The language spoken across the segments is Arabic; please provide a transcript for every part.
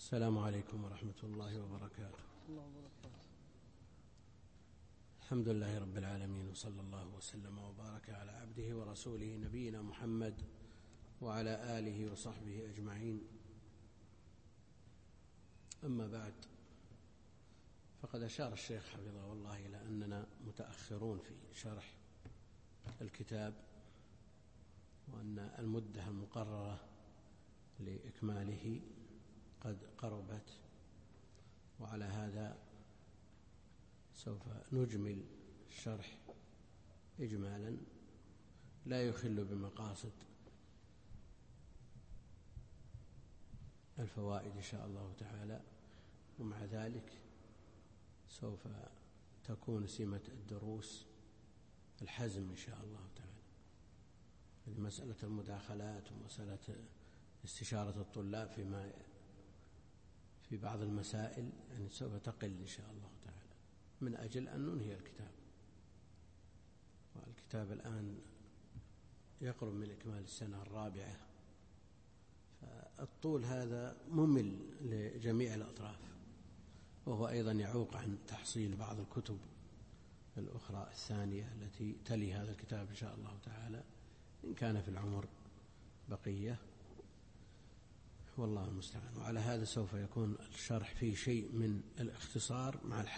السلام عليكم ورحمة الله وبركاته. الحمد لله رب العالمين، وصلى الله وسلم وبارك على عبده ورسوله نبينا محمد وعلى آله وصحبه أجمعين. أما بعد، فقد أشار الشيخ حفظه الله إلى أننا متأخرون في شرح الكتاب، وأن المدة المقررة لإكماله قد قربت، وعلى هذا سوف نجمل الشرح إجمالا لا يخل بمقاصد الفوائد إن شاء الله تعالى. ومع ذلك سوف تكون سمة الدروس الحزم إن شاء الله تعالى. مسألة المداخلات ومسألة استشارة الطلاب في بعض المسائل يعني سوف تقل إن شاء الله تعالى، من أجل أن ننهي الكتاب. والكتاب الآن يقرب من إكمال السنة الرابعة، فالطول هذا ممل لجميع الأطراف، وهو أيضا يعوق عن تحصيل بعض الكتب الأخرى الثانية التي تلي هذا الكتاب إن شاء الله تعالى، إن كان في العمر بقية، والله المستعان. وعلى هذا سوف يكون الشرح فيه شيء من الاختصار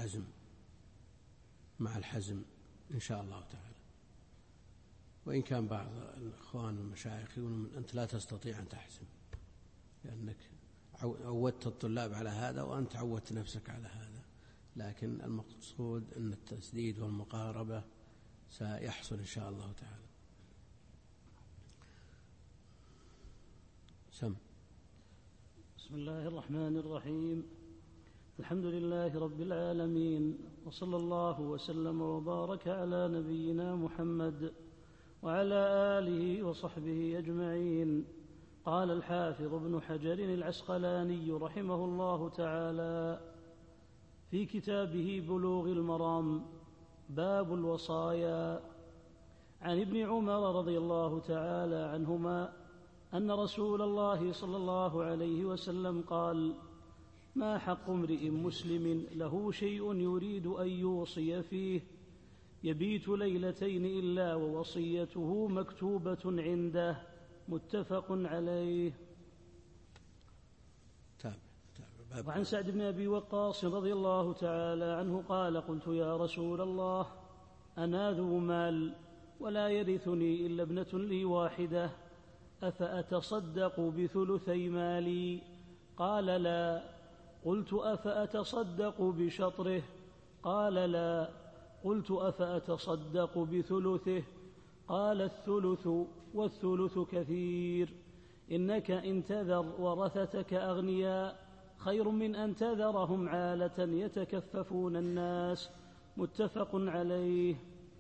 مع الحزم إن شاء الله تعالى. وإن كان بعض الإخوان والمشايخ يقولون أنت لا تستطيع أن تحزم، لأنك عودت الطلاب على هذا وأنت عودت نفسك على هذا، لكن المقصود أن التسديد والمقاربة سيحصل إن شاء الله تعالى. بسم الله الرحمن الرحيم. الحمد لله رب العالمين، وصلى الله وسلم وبارك على نبينا محمد وعلى آله وصحبه أجمعين. قال الحافظ ابن حجر العسقلاني رحمه الله تعالى في كتابه بلوغ المرام باب الوصايا عن ابن عمر رضي الله تعالى عنهما أن رسول الله صلى الله عليه وسلم قال: ما حق امرئ مسلم له شيء يريد أن يوصي فيه يبيت ليلتين إلا ووصيته مكتوبة عنده، متفق عليه. وعن سعد بن أبي وقاص رضي الله تعالى عنه قال: قلت يا رسول الله أنا ذو مال ولا يرثني إلا ابنة لي واحدة، أفأتصدق بثلثي مالي؟ قال: لا. قلت: أفأتصدق بشطره؟ قال: لا. قلت: أفأتصدق بثلثه؟ قال: الثلث، والثلث كثير. إنك إن تذر ورثتك أغنياء خير من أن تذرهم عالة يتكففون الناس، متفق عليه.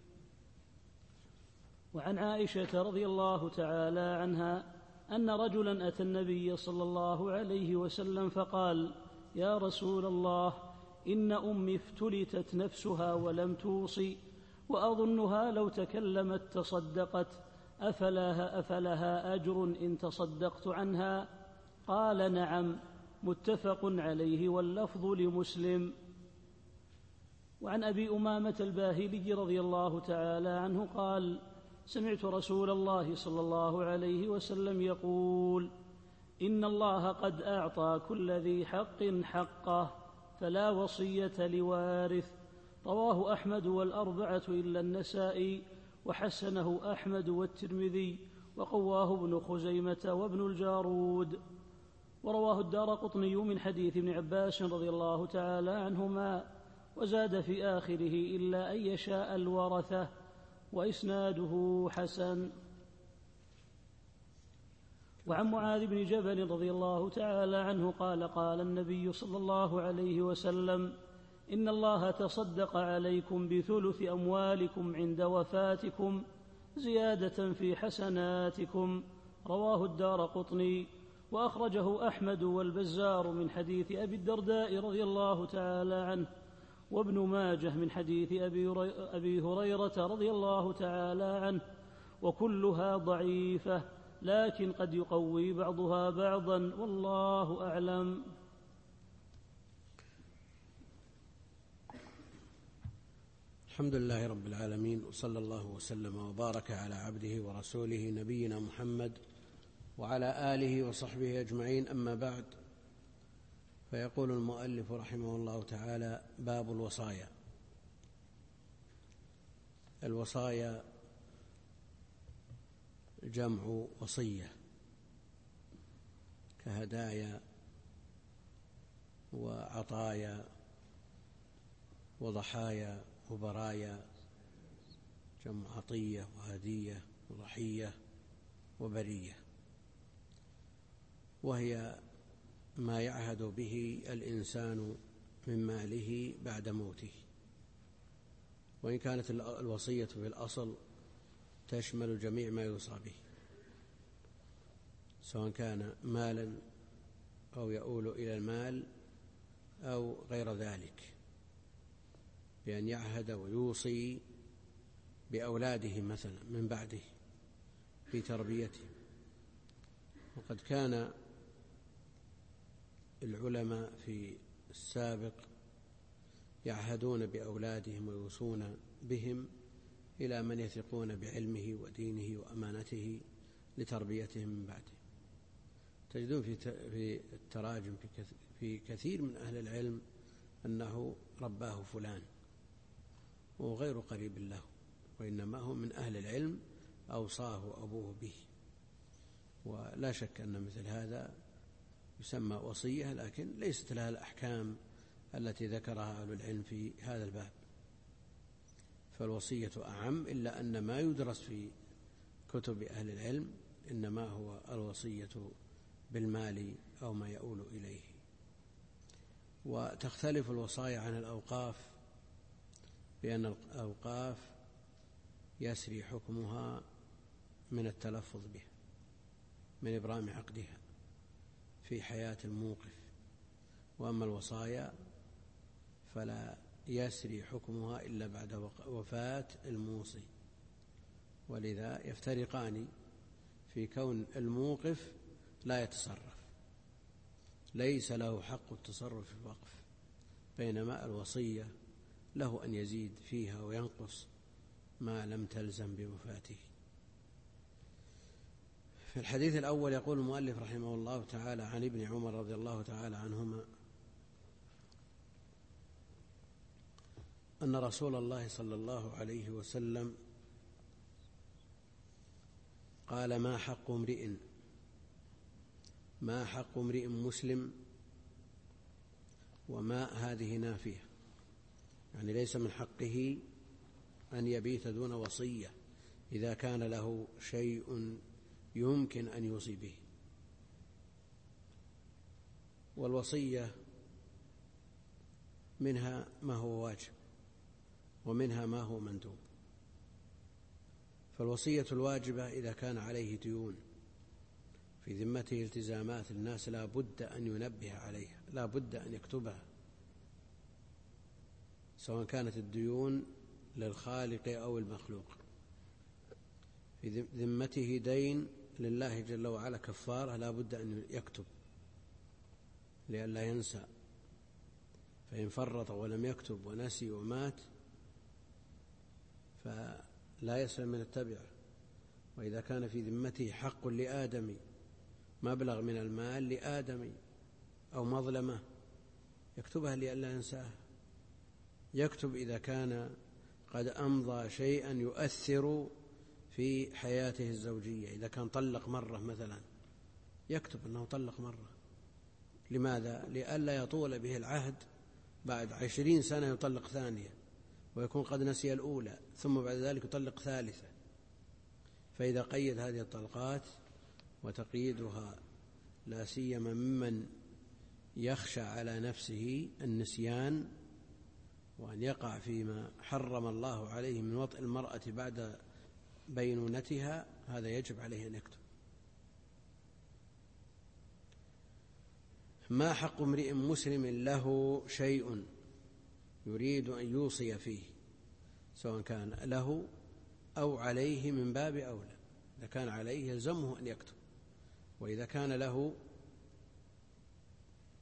وعن عائشة رضي الله تعالى عنها أن رجلا أتى النبي صلى الله عليه وسلم فقال: يا رسول الله، إن أمي افتلتت نفسها ولم توصي، وأظنها لو تكلمت تصدقت، أفلها أجر إن تصدقت عنها؟ قال: نعم، متفق عليه، واللفظ لمسلم. وعن أبي أمامة الباهلي رضي الله تعالى عنه قال: سمعت رسول الله صلى الله عليه وسلم يقول: إن الله قد أعطى كل ذي حق حقه، فلا وصية لوارث. رواه أحمد والأربعة إلا النسائي، وحسنه أحمد والترمذي، وقواه ابن خزيمة وابن الجارود. ورواه الدارقطني من حديث ابن عباس رضي الله تعالى عنهما، وزاد في آخره: إلا أن يشاء الورثة، وإسناده حسن. وعن معاذ بن جبل رضي الله تعالى عنه قال: قال النبي صلى الله عليه وسلم: إن الله تصدق عليكم بثلث أموالكم عند وفاتكم زيادة في حسناتكم. رواه الدارقطني، وأخرجه أحمد والبزار من حديث أبي الدرداء رضي الله تعالى عنه، وابن ماجه من حديث أبي هريرة رضي الله تعالى عنه، وكلها ضعيفة، لكن قد يقوي بعضها بعضا، والله أعلم. الحمد لله رب العالمين، وصلى الله وسلم وبارك على عبده ورسوله نبينا محمد وعلى آله وصحبه أجمعين. أما بعد، فيقول المؤلف رحمه الله تعالى: باب الوصايا. الوصايا جمع وصية، كهدايا وعطايا وضحايا وبرايا، جمع عطية وهدية وضحية وبرية، وهي ما يعهد به الإنسان من ماله بعد موته. وإن كانت الوصية في الأصل تشمل جميع ما يوصى به، سواء كان مالا أو يؤول إلى المال أو غير ذلك، بأن يعهد ويوصي بأولاده مثلا من بعده في تربيته. وقد كان العلماء في السابق يعهدون بأولادهم ويوصون بهم إلى من يثقون بعلمه ودينه وأمانته لتربيتهم من بعده. تجدون في التراجم في كثير من أهل العلم أنه رباه فلان وغير قريب له، وإنما هو من أهل العلم أوصاه أبوه به. ولا شك أن مثل هذا يسمى وصية، لكن ليست لها الأحكام التي ذكرها أهل العلم في هذا الباب. فالوصية أعم، إلا أن ما يدرس في كتب أهل العلم إنما هو الوصية بالمال أو ما يؤول إليه. وتختلف الوصايا عن الأوقاف، بأن الأوقاف يسري حكمها من التلفظ بها، من إبرام عقدها في حياة الموقف، وأما الوصايا فلا يسري حكمها إلا بعد وفاة الموصي. ولذا يفترقان في كون الموقف لا يتصرف، ليس له حق التصرف في الوقف، بينما الوصية له أن يزيد فيها وينقص ما لم تلزم بوفاته. في الحديث الأول يقول المؤلف رحمه الله تعالى: عن ابن عمر رضي الله تعالى عنهما أن رسول الله صلى الله عليه وسلم قال: ما حق امرئ مسلم، وما هذه نافية، يعني ليس من حقه أن يبيت دون وصية إذا كان له شيء يمكن أن يوصي به. والوصية منها ما هو واجب ومنها ما هو مندوب. فالوصية الواجبة إذا كان عليه ديون في ذمته التزامات الناس لا بد أن ينبه عليها، لا بد أن يكتبها، سواء كانت الديون للخالق أو المخلوق. في ذمته دين لله جل وعلا كفارة لا بد أن يكتب لئلا ينسى، فإن فرط ولم يكتب ونسي ومات فلا يسلم من التبعة. وإذا كان في ذمته حق لآدمي، مبلغ من المال لآدمي أو مظلمة، يكتبها لئلا ينساها. يكتب إذا كان قد أمضى شيئا يؤثر في حياته الزوجية، إذا كان طلق مرة مثلا يكتب أنه طلق مرة. لماذا؟ لئلا يطول به العهد، بعد 20 سنة يطلق ثانية ويكون قد نسي الأولى، ثم بعد ذلك يطلق ثالثة. فإذا قيد هذه الطلقات، وتقييدها لا سيما ممن يخشى على نفسه النسيان وأن يقع فيما حرم الله عليه من وطئ المرأة بعد بينونتها، هذا يجب عليه أن يكتب. ما حق امرئ مسلم له شيء يريد أن يوصي فيه، سواء كان له أو عليه من باب أولى. إذا كان عليه يلزمه أن يكتب، وإذا كان له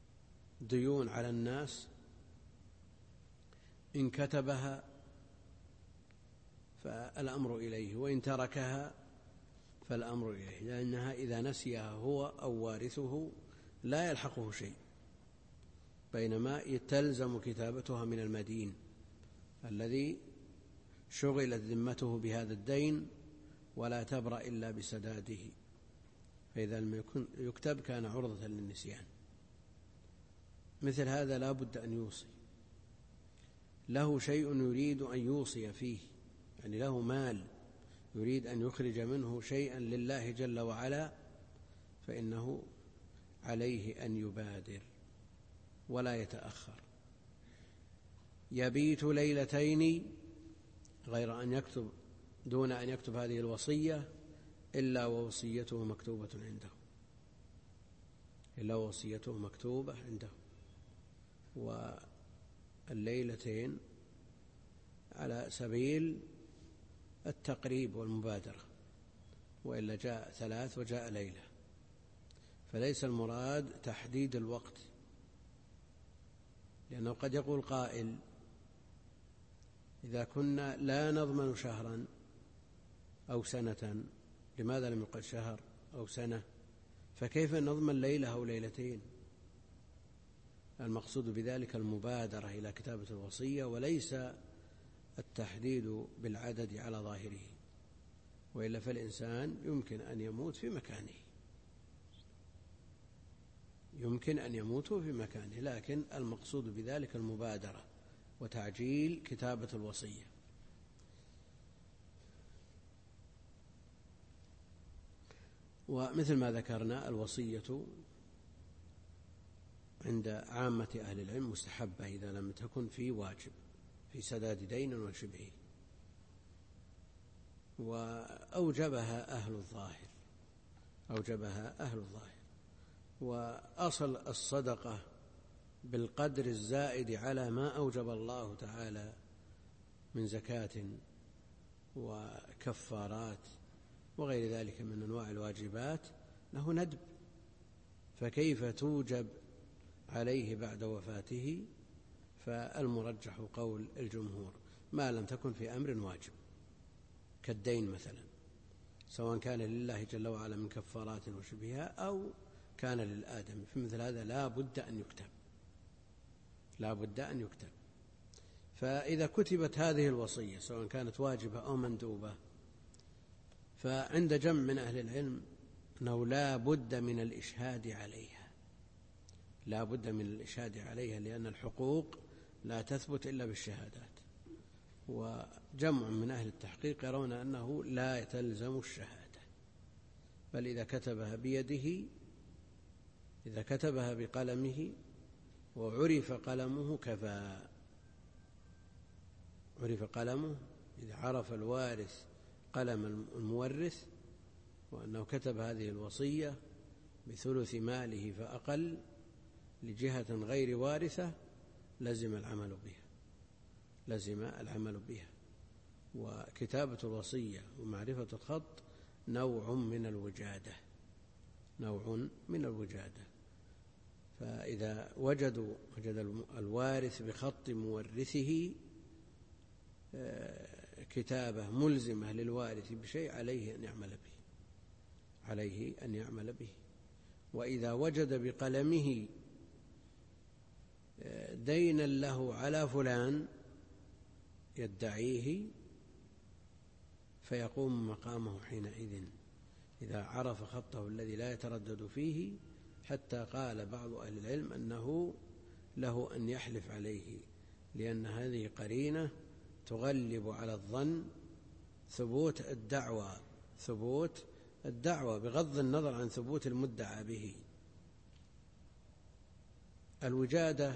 ديون على الناس إن كتبها فالأمر إليه، وإن تركها فالأمر إليه، لأنها إذا نسيها هو أو وارثه لا يلحقه شيء، بينما تلزم كتابتها من المدين الذي شغلت ذمته بهذا الدين ولا تبرأ إلا بسداده، فإذا لم يكتب كان عرضة للنسيان. مثل هذا لا بد أن يوصي، له شيء يريد أن يوصي فيه، يعني له مال يريد أن يخرج منه شيئا لله جل وعلا، فإنه عليه أن يبادر ولا يتأخر. يبيت ليلتين، غير أن يكتب دون أن يكتب هذه الوصية إلا ووصيته مكتوبة عنده، إلا وصيته مكتوبة عنده. والليلتين على سبيل التقريب والمبادرة، وإلا جاء 3 وجاء ليلة، فليس المراد تحديد الوقت، لأنه قد يقول قائل: إذا كنا لا نضمن شهرا أو سنة لماذا لم يقل شهر أو سنة؟ فكيف نضمن ليلة أو ليلتين؟ المقصود بذلك المبادرة إلى كتابة الوصية، وليس التحديد بالعدد على ظاهره، وإلا فالإنسان يمكن أن يموت في مكانه، يمكن أن يموت في مكانه، لكن المقصود بذلك المبادرة وتعجيل كتابة الوصية. ومثل ما ذكرنا الوصية عند عامة أهل العلم مستحبة إذا لم تكن في واجب، في سداد دين وشبهه، وأوجبها أهل الظاهر، أوجبها أهل الظاهر. وأصل الصدقة بالقدر الزائد على ما أوجب الله تعالى من زكاة وكفارات وغير ذلك من أنواع الواجبات له ندب، فكيف توجب عليه بعد وفاته؟ فالمرجح قول الجمهور ما لم تكن في أمر واجب كالدين مثلا، سواء كان لله جل وعلا من كفارات وشبهها أو كان للآدم، في مثل هذا لا بد أن يكتب، لا بد أن يكتب. فإذا كتبت هذه الوصية سواء كانت واجبة أو مندوبة، فعند جمع من أهل العلم أنه لا بد من الإشهاد عليها، لا بد من الإشهاد عليها، لأن الحقوق لا تثبت إلا بالشهادات. وجمع من أهل التحقيق يرون أنه لا تلزم الشهادة، بل إذا كتبها بيده، إذا كتبها بقلمه وعرف قلمه كفى، عرف قلمه، إذا عرف الوارث قلم المورث وأنه كتب هذه الوصية بثلث ماله فأقل لجهة غير وارثة لزم العمل بها، لزم العمل بها. وكتابة الوصية ومعرفة الخط نوع من الوجادة، نوع من الوجادة. فإذا وجد الوارث بخط مورثه كتابة ملزمة للوارث بشيء عليه أن يعمل به، عليه أن يعمل به. وإذا وجد بقلمه دينا له على فلان يدعيه فيقوم مقامه حينئذ، إذا عرف خطه الذي لا يتردد فيه، حتى قال بعض أهل العلم أنه له أن يحلف عليه، لأن هذه قرينة تغلب على الظن ثبوت الدعوى، ثبوت الدعوى بغض النظر عن ثبوت المدعى به. الوجادة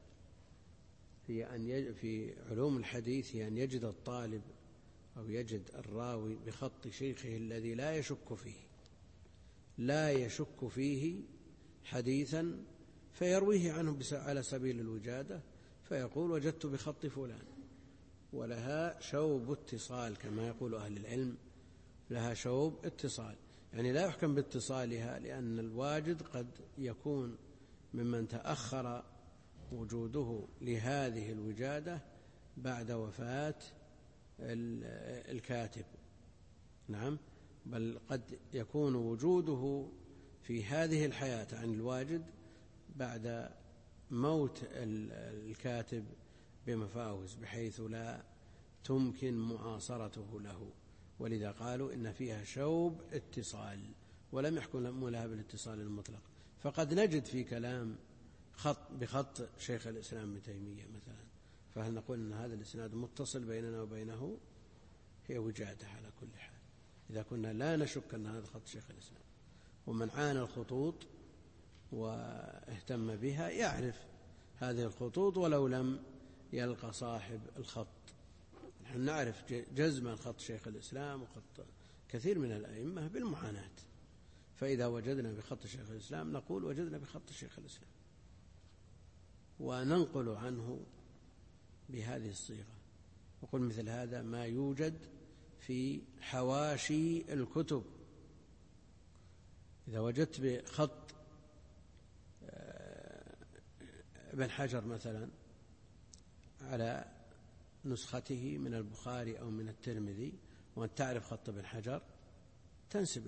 هي أن في علوم الحديث هي أن يجد الطالب أو يجد الراوي بخط شيخه الذي لا يشك فيه، لا يشك فيه حديثا، فيرويه عنه على سبيل الوجادة، فيقول وجدت بخط فلان، ولها شوب اتصال كما يقول أهل العلم، لها شوب اتصال، يعني لا يحكم باتصالها، لأن الواجد قد يكون ممن تأخر وجوده لهذه الوجادة بعد وفاة الكاتب. نعم، بل قد يكون وجوده في هذه الحياة عن الواجد بعد موت الكاتب بمفاوز، بحيث لا تمكن معاصرته له، ولذا قالوا إن فيها شوب اتصال، ولم يحكم لها بالاتصال المطلق. فقد نجد في كلام خط بخط شيخ الإسلام ابن تيمية مثلا، فهل نقول أن هذا الإسناد متصل بيننا وبينه؟ هي وجادة على كل حال، إذا كنا لا نشك أن هذا خط شيخ الإسلام. ومن عانى الخطوط واهتم بها يعرف هذه الخطوط ولو لم يلقى صاحب الخط. نحن نعرف جزما خط شيخ الإسلام وخط كثير من الأئمة بالمعاناة، فإذا وجدنا بخط شيخ الإسلام نقول وجدنا بخط شيخ الإسلام، وننقل عنه بهذه الصيغة. وقل مثل هذا ما يوجد في حواشي الكتب. إذا وجدت بخط ابن حجر مثلا على نسخته من البخاري أو من الترمذي، وأن تعرف خط ابن حجر تنسب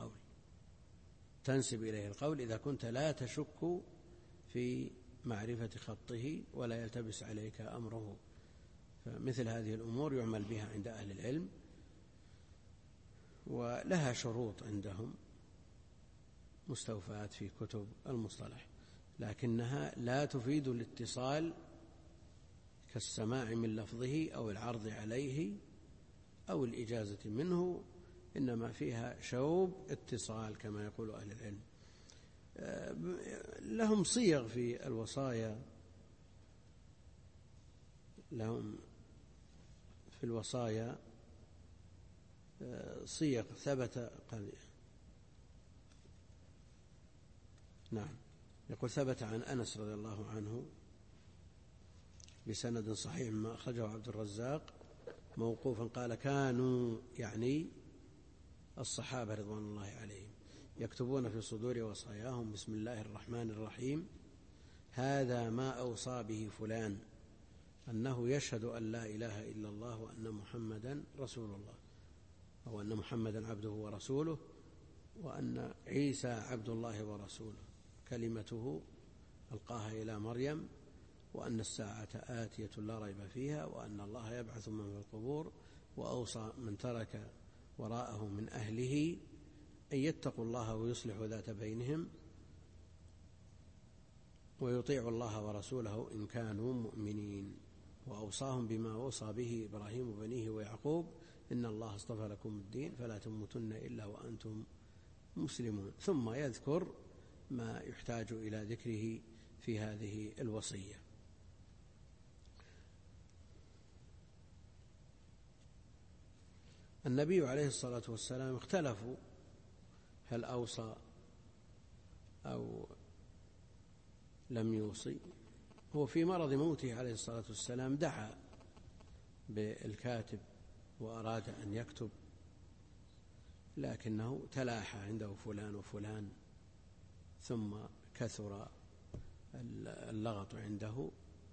إليه القول إذا كنت لا تشك في معرفة خطه ولا يلتبس عليك أمره. فمثل هذه الأمور يعمل بها عند أهل العلم، ولها شروط عندهم مستوفاة في كتب المصطلح، لكنها لا تفيد الاتصال كالسماع من لفظه أو العرض عليه أو الإجازة منه، إنما فيها شوب اتصال كما يقول أهل العلم. لهم صيغ في الوصايا، صيغ ثبت نعم، يقول ثبت عن أنس رضي الله عنه بسند صحيح ما أخرجه عبد الرزاق موقوفا قال: كانوا يعني الصحابة رضوان الله عليهم يكتبون في صدور وصاياهم: بسم الله الرحمن الرحيم، هذا ما أوصى به فلان، أنه يشهد أن لا إله إلا الله وأن محمدا رسول الله، أو أن محمدا عبده ورسوله، وأن عيسى عبد الله ورسوله، كلمته ألقاها إلى مريم، وأن الساعة آتية لا ريب فيها، وأن الله يبعث من في القبور، وأوصى من ترك وراءه من أهله أن يتقوا الله ويصلحوا ذات بينهم ويطيعوا الله ورسوله إن كانوا مؤمنين، وأوصاهم بما وصى به إبراهيم وبنيه ويعقوب: إن الله اصطفى لكم الدين فلا تموتن إلا وأنتم مسلمون. ثم يذكر ما يحتاج إلى ذكره في هذه الوصية. النبي عليه الصلاة والسلام اختلفوا هل أوصى أو لم يوصي. هو في مرض موته عليه الصلاة والسلام دعا بالكاتب وأراد أن يكتب، لكنه تلاحى عنده فلان وفلان، ثم كثر اللغط عنده،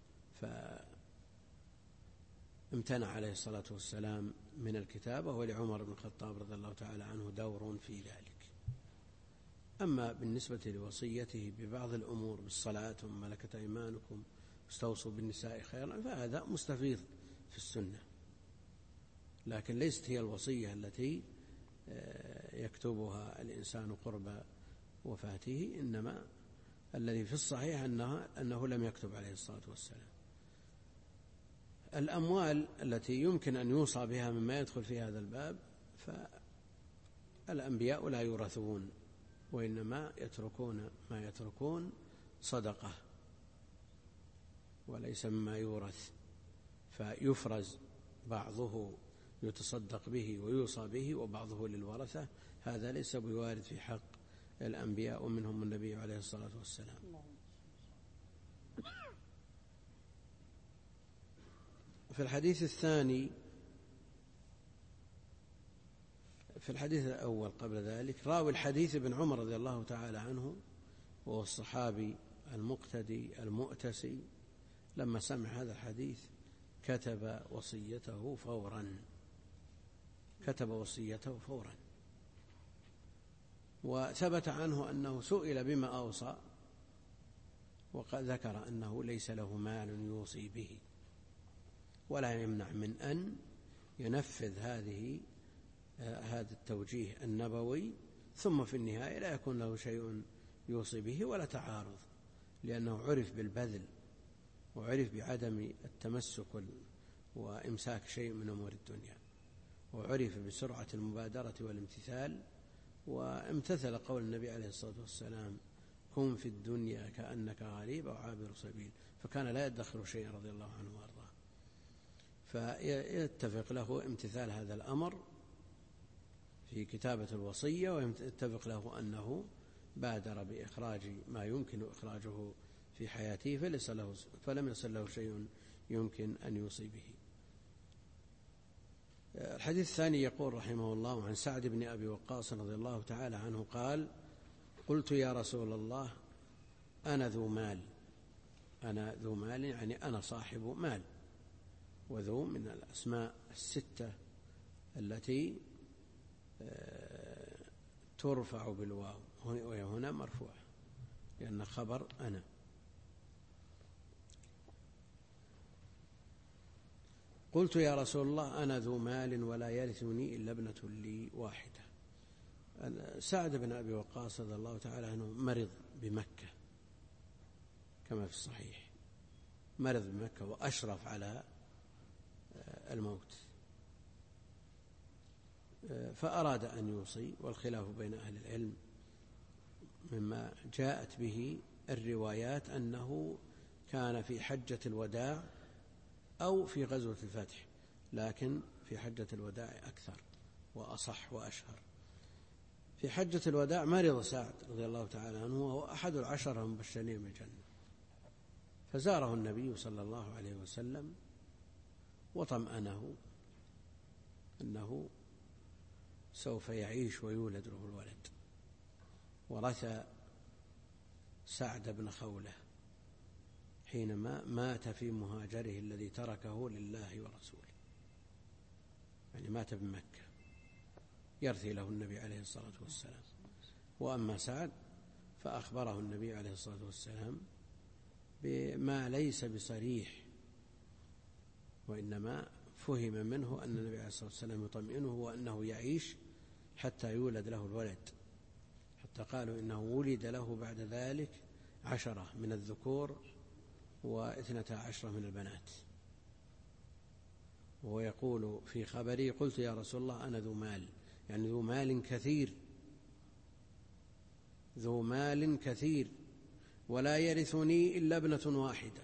فامتنع عليه الصلاة والسلام من الكتابة، ولعمر بن الخطاب رضي الله تعالى عنه دور في ذلك. أما بالنسبة لوصيته ببعض الأمور بالصلاة وما ملكت أيمانكم استوصوا بالنساء خيرا، فهذا مستفيض في السنة، لكن ليست هي الوصية التي يكتبها الإنسان قرب وفاته، إنما الذي في الصحيح أنه لم يكتب عليه الصلاة والسلام. الأموال التي يمكن أن يوصى بها مما يدخل في هذا الباب، فالأنبياء لا يورثون، وإنما يتركون ما يتركون صدقة وليس مما يورث، فيفرز بعضه يتصدق به ويوصى به وبعضه للورثة. هذا ليس بوارد في حق الأنبياء ومنهم النبي عليه الصلاة والسلام. في الحديث الثاني، في الحديث الأول قبل ذلك، راوي الحديث ابن عمر رضي الله تعالى عنه، وهو الصحابي المقتدي المؤتسي، لما سمع هذا الحديث كتب وصيته فورا كتب وصيته فورا. وثبت عنه أنه سئل بما أوصى وقد ذكر أنه ليس له مال يوصي به، ولا يمنع من أن ينفذ هذا التوجيه النبوي، ثم في النهاية لا يكون له شيء يوصي به ولا تعارض، لأنه عرف بالبذل وعرف بعدم التمسك وإمساك شيء من أمور الدنيا، وعرف بسرعة المبادرة والامتثال، وامتثل قول النبي عليه الصلاة والسلام: كن في الدنيا كأنك غريب أو عابر سبيل، فكان لا يدخر شيئا رضي الله عنه وارضاه. فيتفق له امتثال هذا الأمر في كتابة الوصية، ويتفق له أنه بادر بإخراج ما يمكن إخراجه في حياته فلم يصل له شيء يمكن أن يوصي به. الحديث الثاني يقول رحمه الله: عن سعد بن أبي وقاص رضي الله تعالى عنه قال: قلت يا رسول الله أنا ذو مال. أنا ذو مال يعني أنا صاحب مال، وذو من الأسماء الستة التي ترفع بالواو، وهي هنا مرفوعة لأن خبر أنا. قلت يا رسول الله أنا ذو مال ولا يرثني إلا ابنة لي واحدة. سعد بن أبي وقاص رضي الله تعالى عنه مرض بمكة كما في الصحيح، مرض بمكة وأشرف على الموت، فأراد أن يوصي، والخلاف بين أهل العلم مما جاءت به الروايات أنه كان في حجة الوداع أو في غزوة الفتح، لكن في حجة الوداع أكثر وأصح وأشهر. في حجة الوداع مرض سعد رضي الله تعالى عنه، وهو أحد العشرة المبشرين بالجنة، فزاره النبي صلى الله عليه وسلم وطمأنه أنه سوف يعيش ويولد له الولد. ورث سعد بن خولة حينما مات في مهاجره الذي تركه لله ورسوله، يعني مات بمكة، يرثي له النبي عليه الصلاة والسلام. وأما سعد فأخبره النبي عليه الصلاة والسلام بما ليس بصريح، وإنما فهم منه أن النبي عليه الصلاة والسلام يطمئنه وأنه يعيش حتى يولد له الولد، حتى قالوا إنه ولد له بعد ذلك 10 من الذكور و12 من البنات. وهو يقول في خبري: قلت يا رسول الله أنا ذو مال، يعني ذو مال كثير، ذو مال كثير ولا يرثني إلا ابنة واحدة.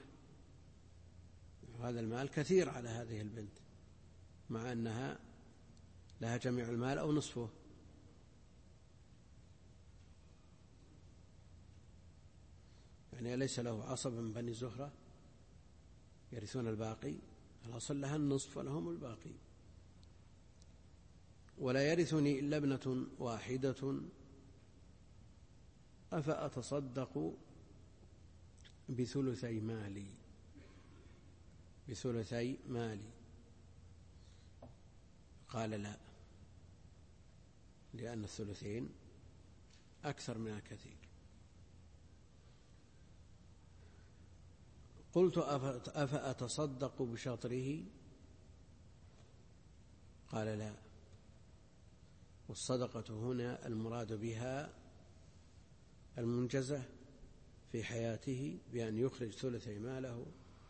هذا المال كثير على هذه البنت، مع أنها لها جميع المال أو نصفه. يعني ليس له عصب من بني زهرة يرثون الباقي، الأصل لها النصف ولهم الباقي. ولا يرثني إلا ابنة واحدة أفأتصدق بثلثي مالي، بثلثي مالي؟ قال لا، لأن الثلثين أكثر من الكثير. قلت أفأتصدق بشطره؟ قال لا. والصدقة هنا المراد بها المنجزة في حياته بأن يخرج ثلثي ماله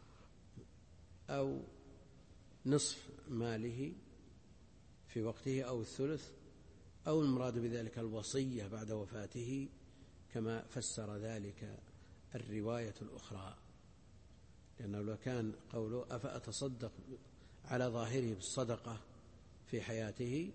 أو نصف ماله في وقته أو الثلث، أو المراد بذلك الوصية بعد وفاته كما فسر ذلك الرواية الأخرى. لأنه لو كان قوله أفأتصدق على ظاهره بالصدقة في حياته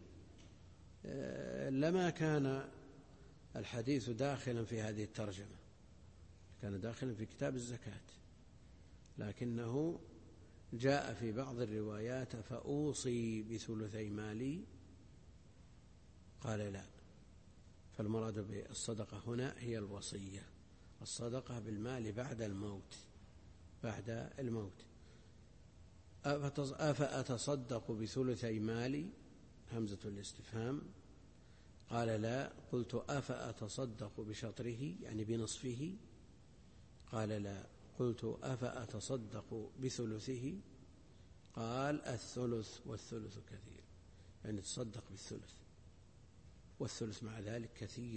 لما كان الحديث داخلا في هذه الترجمة، كان داخلا في كتاب الزكاة، لكنه جاء في بعض الروايات فأوصي بثلثي مالي، قال لا. فالمراد بالصدقة هنا هي الوصية، الصدقة بالمال بعد الموت، بعد الموت. أفأتصدق بثلثي مالي؟ همزة الاستفهام. قال لا. قلت أفأتصدق بشطره يعني بنصفه؟ قال لا. قلت أفأتصدق بثلثه؟ قال الثلث والثلث كثير، يعني تصدق بالثلث، والثلث مع ذلك كثير.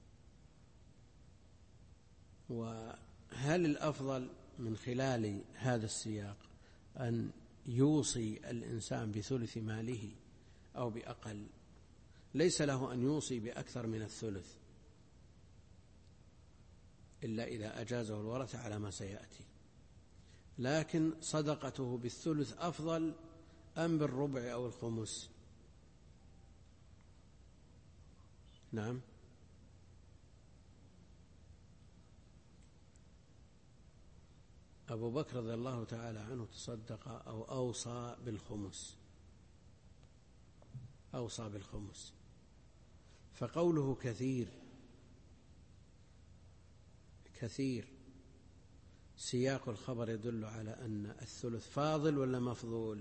وهل الأفضل من خلال هذا السياق أن يوصي الإنسان بثلث ماله أو بأقل؟ ليس له أن يوصي بأكثر من الثلث إلا إذا أجازه الورثة على ما سيأتي، لكن صدقته بالثلث أفضل أم بالربع أو الخمس؟ نعم. أبو بكر رضي الله تعالى عنه تصدق أو أوصى بالخمس، أوصى بالخمس. فقوله كثير كثير سياق الخبر يدل على أن الثلث فاضل ولا مفضول؟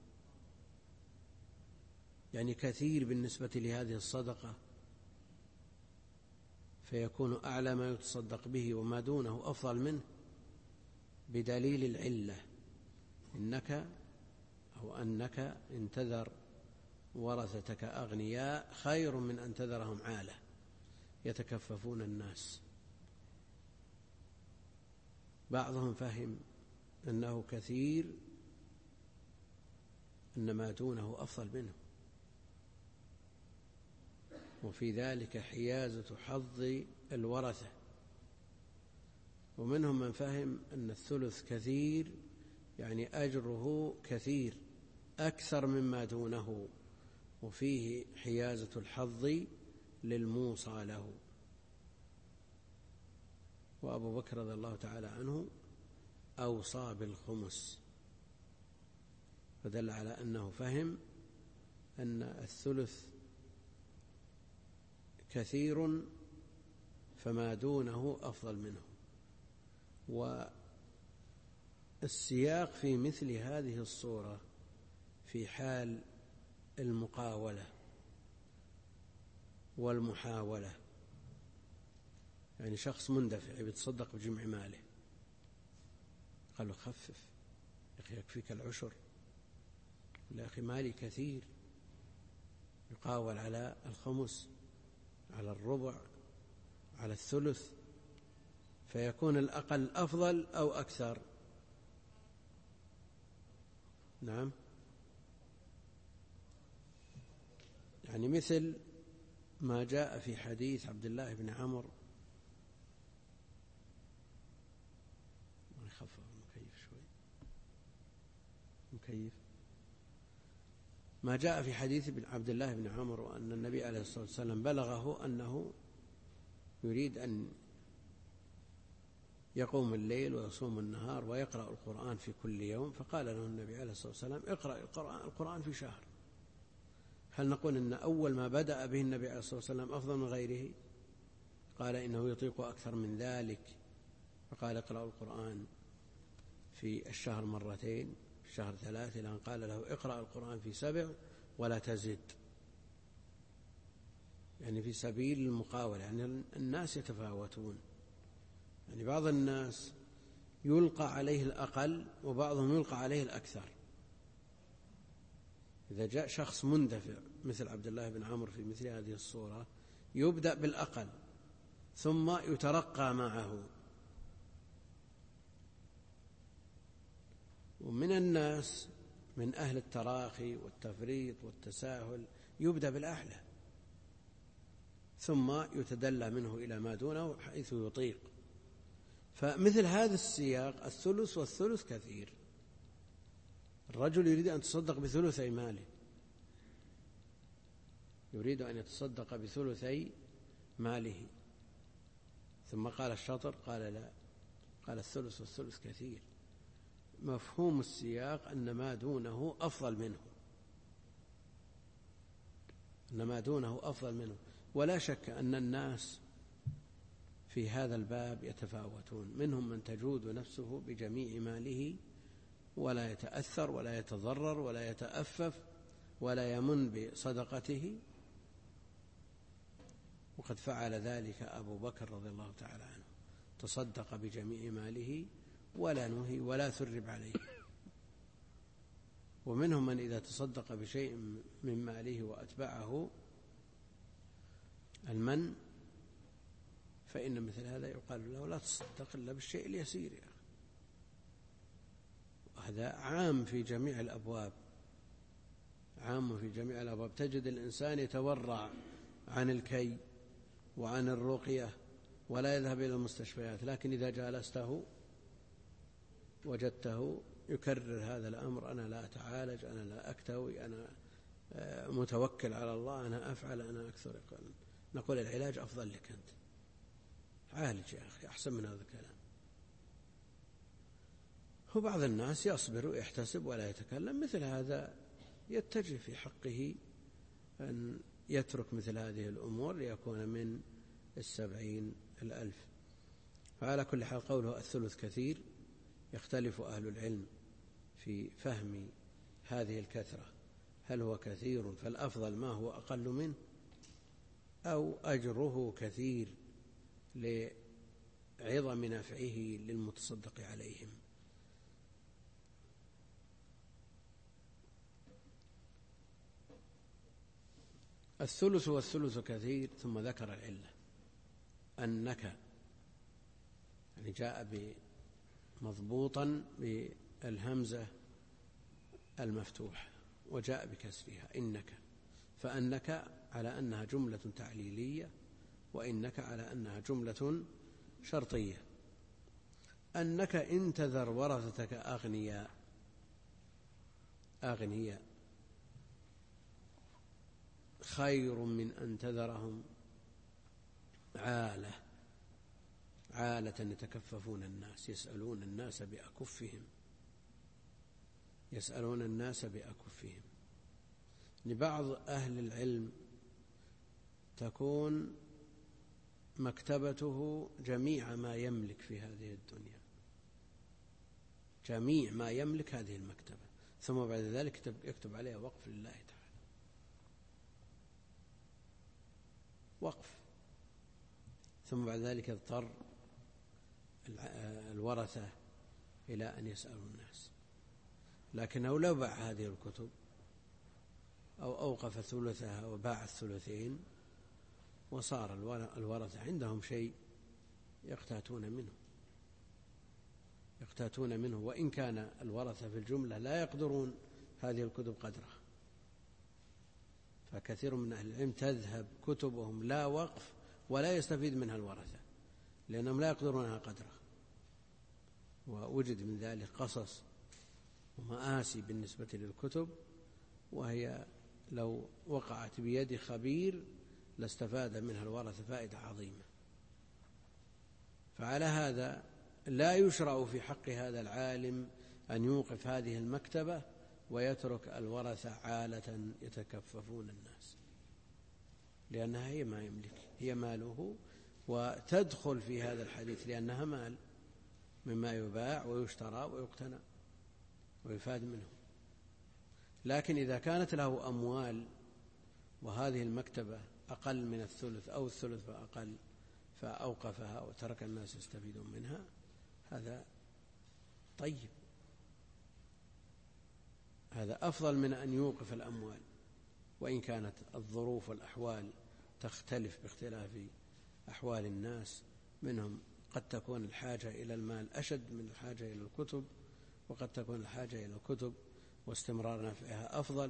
يعني كثير بالنسبة لهذه الصدقة، فيكون أعلى ما يتصدق به وما دونه أفضل منه بدليل العلة، أنك إن تذر ورثتك أغنياء خير من أن تذرهم عالة يتكففون الناس. بعضهم فهم أنه كثير أن ما دونه أفضل منه، وفي ذلك حيازة حظ الورثة. ومنهم من فهم أن الثلث كثير يعني أجره كثير أكثر مما دونه، وفيه حيازة الحظ للموصى له. وأبو بكر رضي الله تعالى عنه أوصى بالخمس، فدل على أنه فهم أن الثلث كثير فما دونه أفضل منه. والسياق في مثل هذه الصورة في حال المقاولة والمحاولة، يعني شخص مندفع يتصدق بجمع ماله، قال له خفف يا أخي يكفيك العشر، يا أخي مالي كثير، يقاول على الخمس، على الربع، على الثلث، فيكون الأقل أفضل أو أكثر؟ نعم. يعني مثل ما جاء في حديث عبد الله بن عمرو، خفف المكيف شوي، مكيف. ما جاء في حديث عبد الله بن عمرو أن النبي عليه الصلاة والسلام بلغه أنه يريد أن يقوم الليل ويصوم النهار ويقرأ القرآن في كل يوم، فقال له النبي عليه الصلاة والسلام اقرأ القرآن في شهر. هل نقول أن أول ما بدأ به النبي عليه الصلاة والسلام أفضل من غيره؟ قال إنه يطيق أكثر من ذلك، فقال اقرأ القرآن في الشهر مرتين، في الشهر 3، لأن قال له اقرأ القرآن في 7 ولا تزد، يعني في سبيل المقاولة. يعني الناس يتفاوتون، يعني بعض الناس يلقى عليه الأقل وبعضهم يلقى عليه الأكثر. إذا جاء شخص مندفع مثل عبد الله بن عمرو في مثل هذه الصورة يبدأ بالأقل ثم يترقى معه. ومن الناس من أهل التراخي والتفريط والتساهل يبدأ بالأعلى ثم يتدلى منه إلى ما دونه حيث يطيق. فمثل هذا السياق الثلث والثلث كثير. الرجل يريد أن يتصدق بثلثي ماله، يريد أن يتصدق بثلثي ماله، ثم قال الشطر، قال لا، قال الثلث والثلث كثير. مفهوم السياق أن ما دونه أفضل منه، أن ما دونه أفضل منه. ولا شك أن الناس في هذا الباب يتفاوتون، منهم من تجود نفسه بجميع ماله ولا يتأثر ولا يتضرر ولا يتأفف ولا يمن بصدقته، وقد فعل ذلك أبو بكر رضي الله تعالى عنه، تصدق بجميع ماله ولا نهي ولا ثرب عليه. ومنهم من إذا تصدق بشيء من ماله وأتبعه المن فإن مثل هذا يقال له لا تصدق إلا بالشيء اليسير يا أخي. وهذا عام في جميع الأبواب، عام في جميع الأبواب. تجد الإنسان يتورع عن الكي وعن الرقية ولا يذهب إلى المستشفيات، لكن إذا جالسته وجدته يكرر هذا الأمر: أنا لا أتعالج، أنا لا أكتوي، أنا متوكل على الله، أنا أفعل، أنا أكثر. نقول العلاج أفضل لك أنت، عالج يا أخي أحسن من هذا الكلام. وبعض الناس يصبر ويحتسب ولا يتكلم، مثل هذا يتجه في حقه أن يترك مثل هذه الأمور ليكون من 70,000. فعلى كل حال قوله الثلث كثير، يختلف أهل العلم في فهم هذه الكثرة، هل هو كثير فالأفضل ما هو أقل منه، أو أجره كثير لعظم نفعه للمتصدق عليهم. الثلث والثلث كثير، ثم ذكر العلة أنك، يعني جاء مضبوطا بالهمزة المفتوحة وجاء بكسرها إنك، فأنك على أنها جملة تعليلية، وإنك على أنها جملة شرطية. أنك إن تذر ورثتك أغنياء خير من أن تذرهم عالة يتكففون الناس، يسألون الناس بأكفهم. لبعض أهل العلم تكون مكتبته جميع ما يملك في هذه الدنيا، جميع ما يملك هذه المكتبة، ثم بعد ذلك يكتب عليها وقف لله تعالى، وقف. ثم بعد ذلك يضطر الورثة إلى أن يسألوا الناس. لكنه لو باع هذه الكتب أو أوقف ثلثها وباع الثلثين، وصار الورثة عندهم شيء يقتاتون منه، وإن كان الورثة في الجملة لا يقدرون هذه الكتب قدرها. فكثير من أهل العلم تذهب كتبهم لا وقف ولا يستفيد منها الورثة، لأنهم لا يقدرونها قدرها. ووجد من ذلك قصص ومآسي بالنسبة للكتب، وهي لو وقعت بيد خبير لاستفاد منها الورثة فائدة عظيمة. فعلى هذا لا يشرع في حق هذا العالم أن يوقف هذه المكتبة ويترك الورثة عالة يتكففون الناس، لأنها هي ما يملك، هي ماله، وتدخل في هذا الحديث لأنها مال مما يباع ويشترى ويقتنى ويفاد منه. لكن إذا كانت له أموال وهذه المكتبة أقل من الثلث أو الثلث فأقل، فأوقفها وترك الناس يستفيدون منها، هذا طيب، هذا أفضل من أن يوقف الأموال، وإن كانت الظروف والأحوال تختلف باختلاف أحوال الناس. منهم قد تكون الحاجة إلى المال أشد من الحاجة إلى الكتب، وقد تكون الحاجة إلى الكتب واستمرار نفعها أفضل.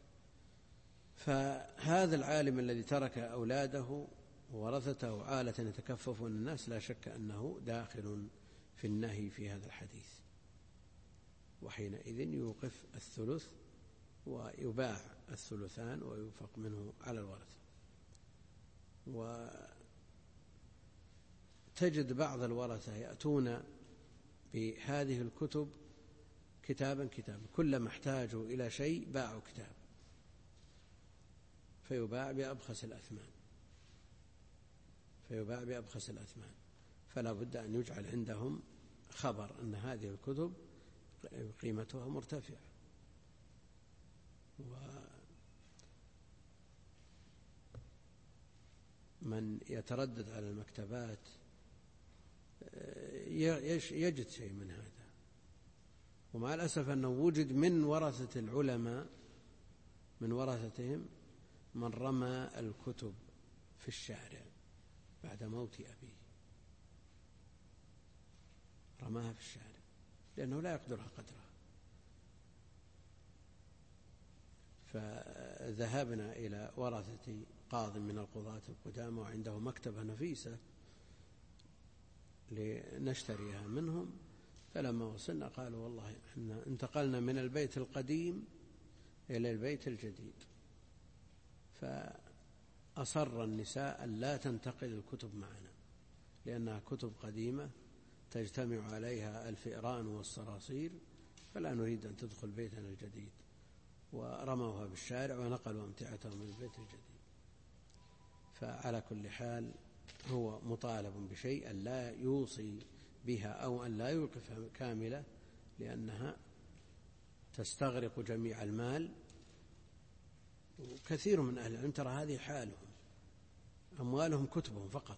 فهذا العالم الذي ترك أولاده وورثته عالة يتكففون الناس لا شك أنه داخل في النهي في هذا الحديث، وحينئذ يوقف الثلث ويباع الثلثان وينفق منه على الورثة. وتجد بعض الورثة يأتون بهذه الكتب كتابا كلما احتاجوا إلى شيء باعوا كتاب، فيباع بأبخس الأثمان. فلا بد أن يجعل عندهم خبر أن هذه الكتب قيمتها مرتفعة. من يتردد على المكتبات يجد شيء من هذا. ومع الأسف أنه وجد من ورثة العلماء من ورثتهم من رمى الكتب في الشارع بعد موت أبيه، رماها في الشارع لأنه لا يقدرها قدرها. فذهبنا إلى ورثة قاض من القضاة القدامى وعنده مكتبة نفيسة لنشتريها منهم، فلما وصلنا قالوا والله احنا انتقلنا من البيت القديم إلى البيت الجديد، فأصر النساء أن لا تنتقل الكتب معنا لأنها كتب قديمة تجتمع عليها الفئران والصراصير، فلا نريد أن تدخل بيتنا الجديد، ورموها بالشارع ونقلوا أمتعتهم من البيت الجديد. فعلى كل حال هو مطالب بشيء أن لا يوصي بها أو أن لا يوقفها كاملة، لأنها تستغرق جميع المال. وكثير من أهل العلم ترى هذه حالهم، أموالهم كتبهم فقط،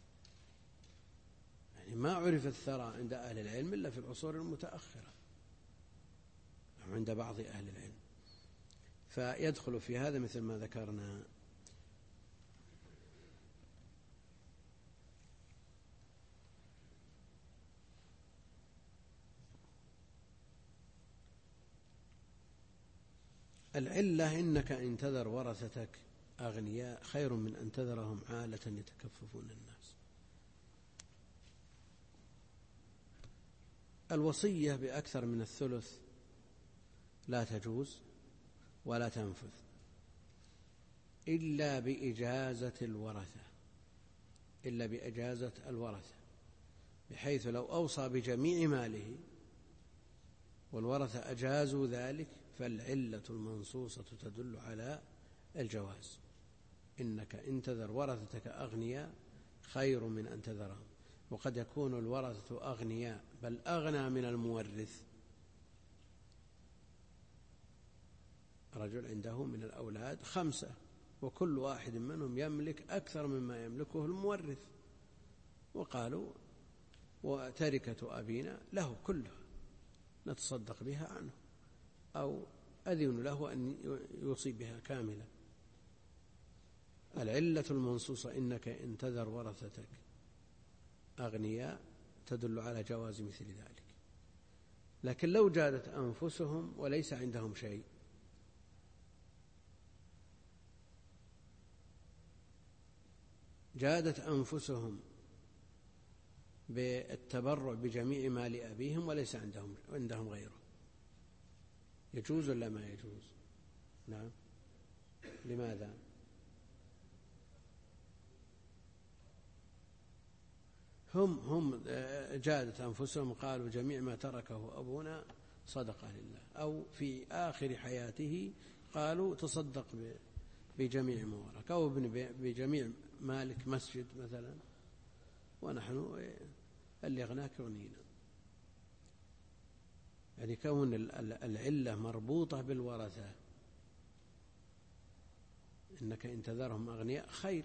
يعني ما عرف الثراء عند أهل العلم إلا في العصور المتأخرة أو عند بعض أهل العلم. فيدخل في هذا مثل ما ذكرنا. العلة إنك إن تذر ورثتك أغنياء خير من أن تذرهم عالة يتكففون الناس. الوصية بأكثر من الثلث لا تجوز ولا تنفذ إلا بإجازة الورثة، بحيث لو أوصى بجميع ماله والورثة أجازوا ذلك فالعلة المنصوصة تدل على الجواز. إنك إن تذر ورثتك أغنياء خير من أن تذرهم. وقد يكون الورثة أغنياء بل أغنى من المورث، رجل عنده من الأولاد 5 وكل واحد منهم يملك أكثر مما يملكه المورث، وقالوا وتركة أبينا له كلها نتصدق بها عنه أو أذن له أن يوصي بها كاملة. العلة المنصوصة إنك إن تذر ورثتك أغنياء تدل على جواز مثل ذلك. لكن لو جادت أنفسهم وليس عندهم شيء جادت أنفسهم بالتبرع بجميع مال أبيهم وليس عندهم غيره، يجوز ولا ما يجوز؟ نعم. لماذا؟ هم جادت أنفسهم قالوا جميع ما تركه أبونا صدقة لله، أو في آخر حياته قالوا تصدق بجميع موارك، أو بجميع مالك مسجد مثلا، ونحن اللي أغناك يغنينا. يعني كون العلة مربوطة بالورثة، إنك إن تذرهم أغنياء خير،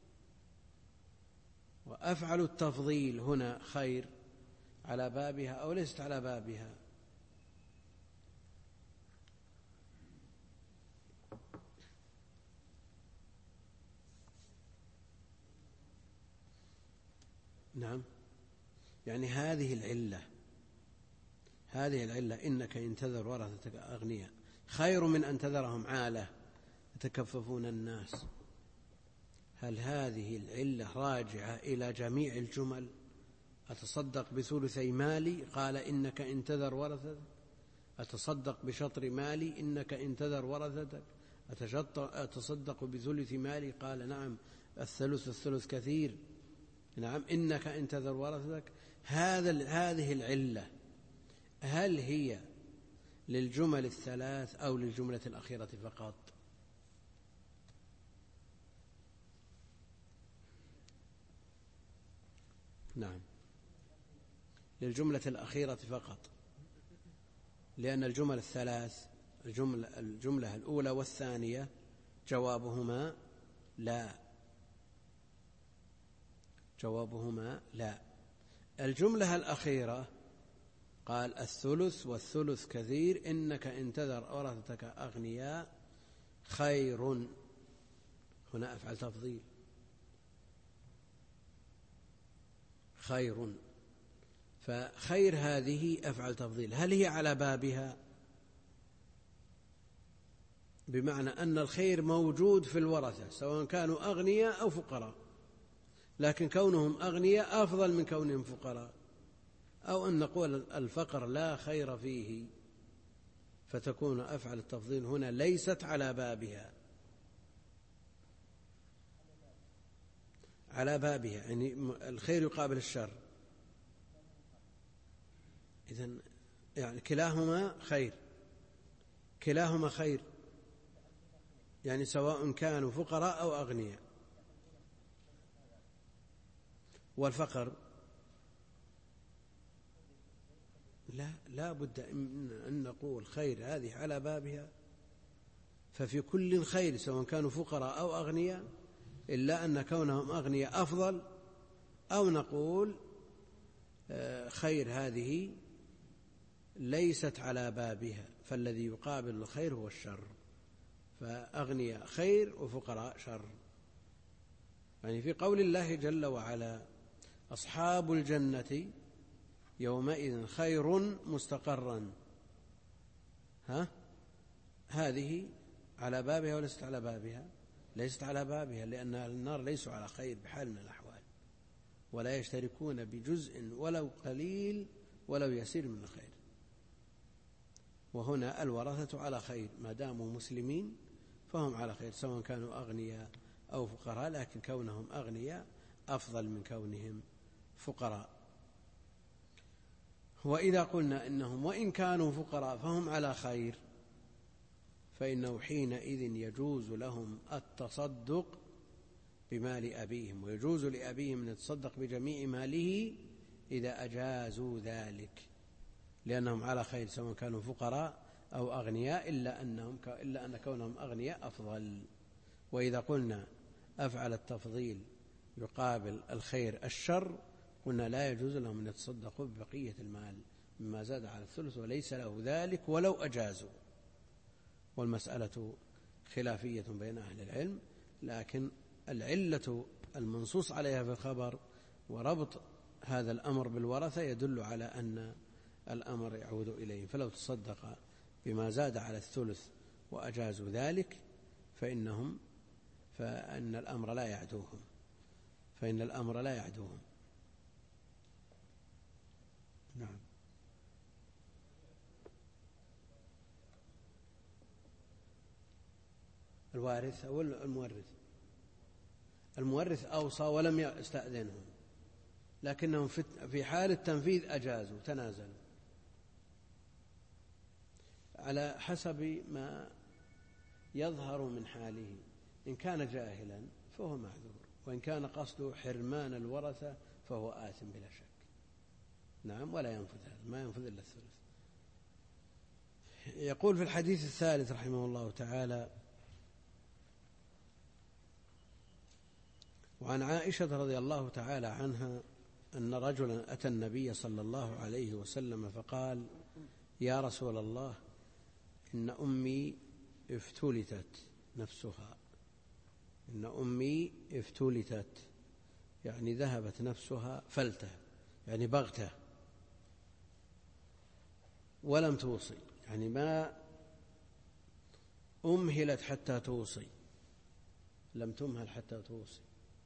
وأفعل التفضيل هنا خير على بابها أو ليست على بابها. نعم. يعني هذه العلة إنك إن تذر ورثتك أغنياء خير من أن تذرهم عالة يتكففون الناس. هل هذه العلة راجعة إلى جميع الجمل؟ أتصدق بثلثي مالي؟ قال إنك إن تذر ورثتك. أتصدق بشطر مالي؟ إنك إن تذر ورثتك. أتصدق بثلث مالي؟ قال نعم الثلث كثير. نعم إنك إن تذر ورثتك. هذه العلة هل هي للجمل الثلاث أو للجملة الأخيرة فقط؟ نعم للجملة الأخيرة فقط، لأن الجمل الثلاث الجملة الأولى والثانية جوابهما لا، جوابهما لا. الجملة الأخيرة قال الثلث والثلث كثير إنك إن تذر ورثتك أغنياء خير، هنا أفعل تفضيل، خير، فخير هذه أفعل تفضيل، هل هي على بابها؟ بمعنى أن الخير موجود في الورثة سواء كانوا أغنياء أو فقراء، لكن كونهم أغنياء أفضل من كونهم فقراء، أو أن نقول الفقر لا خير فيه، فتكون أفعل التفضيل هنا ليست على بابها، على بابها يعني الخير يقابل الشر، إذن يعني كلاهما خير، كلاهما خير، يعني سواء كانوا فقراء أو أغنياء. والفقر لا بد أن نقول خير هذه على بابها، ففي كل خير سواء كانوا فقراء أو أغنياء، إلا أن كونهم أغنياء أفضل، أو نقول خير هذه ليست على بابها، فالذي يقابل الخير هو الشر، فأغنياء خير وفقراء شر. يعني في قول الله جل وعلا أصحاب الجنة يومئذ خير مستقرا، هذه على بابها وليست على بابها؟ ليست على بابها، لأن أهل النار ليسوا على خير بحال من الأحوال، ولا يشتركون بجزء ولو قليل ولو يسير من الخير. وهنا الورثة على خير ما داموا مسلمين فهم على خير سواء كانوا أغنياء أو فقراء، لكن كونهم أغنياء أفضل من كونهم فقراء. وإذا قلنا إنهم وإن كانوا فقراء فهم على خير، فإنه حينئذ يجوز لهم التصدق بمال أبيهم، ويجوز لأبيهم أن يتصدق بجميع ماله إذا أجازوا ذلك، لأنهم على خير سواء كانوا فقراء أو أغنياء، إلا أن كونهم أغنياء أفضل. وإذا قلنا أفعل التفضيل يقابل الخير الشر، قلنا لا يجوز لهم أن يتصدقوا ببقية المال مما زاد على الثلث وليس له ذلك ولو أجازوا. والمسألة خلافية بين أهل العلم، لكن العلة المنصوص عليها في الخبر وربط هذا الأمر بالورثة يدل على أن الأمر يعود إليه، فلو تصدق بما زاد على الثلث وأجازوا ذلك فإن الأمر لا يعدوهم، فإن الأمر لا يعدوهم. نعم. الوارث أو المورث؟ المورث أوصى ولم يستأذنهم، لكنهم في حال التنفيذ أجازوا، تنازلوا على حسب ما يظهر من حاله. إن كان جاهلا فهو معذور، وإن كان قصده حرمان الورثة فهو آثم بلا شك. نعم، ولا ينفذ هذا، ما ينفذ إلا الثلث. يقول في الحديث الثالث رحمه الله تعالى: وعن عائشة رضي الله تعالى عنها أن رجلا أتى النبي صلى الله عليه وسلم فقال: يا رسول الله، إن أمي افتلتت نفسها. إن أمي افتلتت يعني ذهبت نفسها فلتة، يعني بغتة، ولم توصي، يعني ما أمهلت حتى توصي، لم تمهل حتى توصي.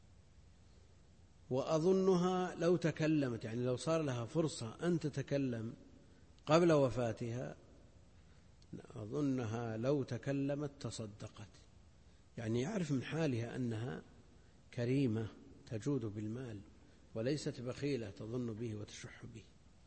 وأظنها لو تكلمت، يعني لو صار لها فرصة أن تتكلم قبل وفاتها، أظنها لو تكلمت تصدقت، يعني يعرف من حالها أنها كريمة تجود بالمال وليست بخيلة تظن به وتشح به.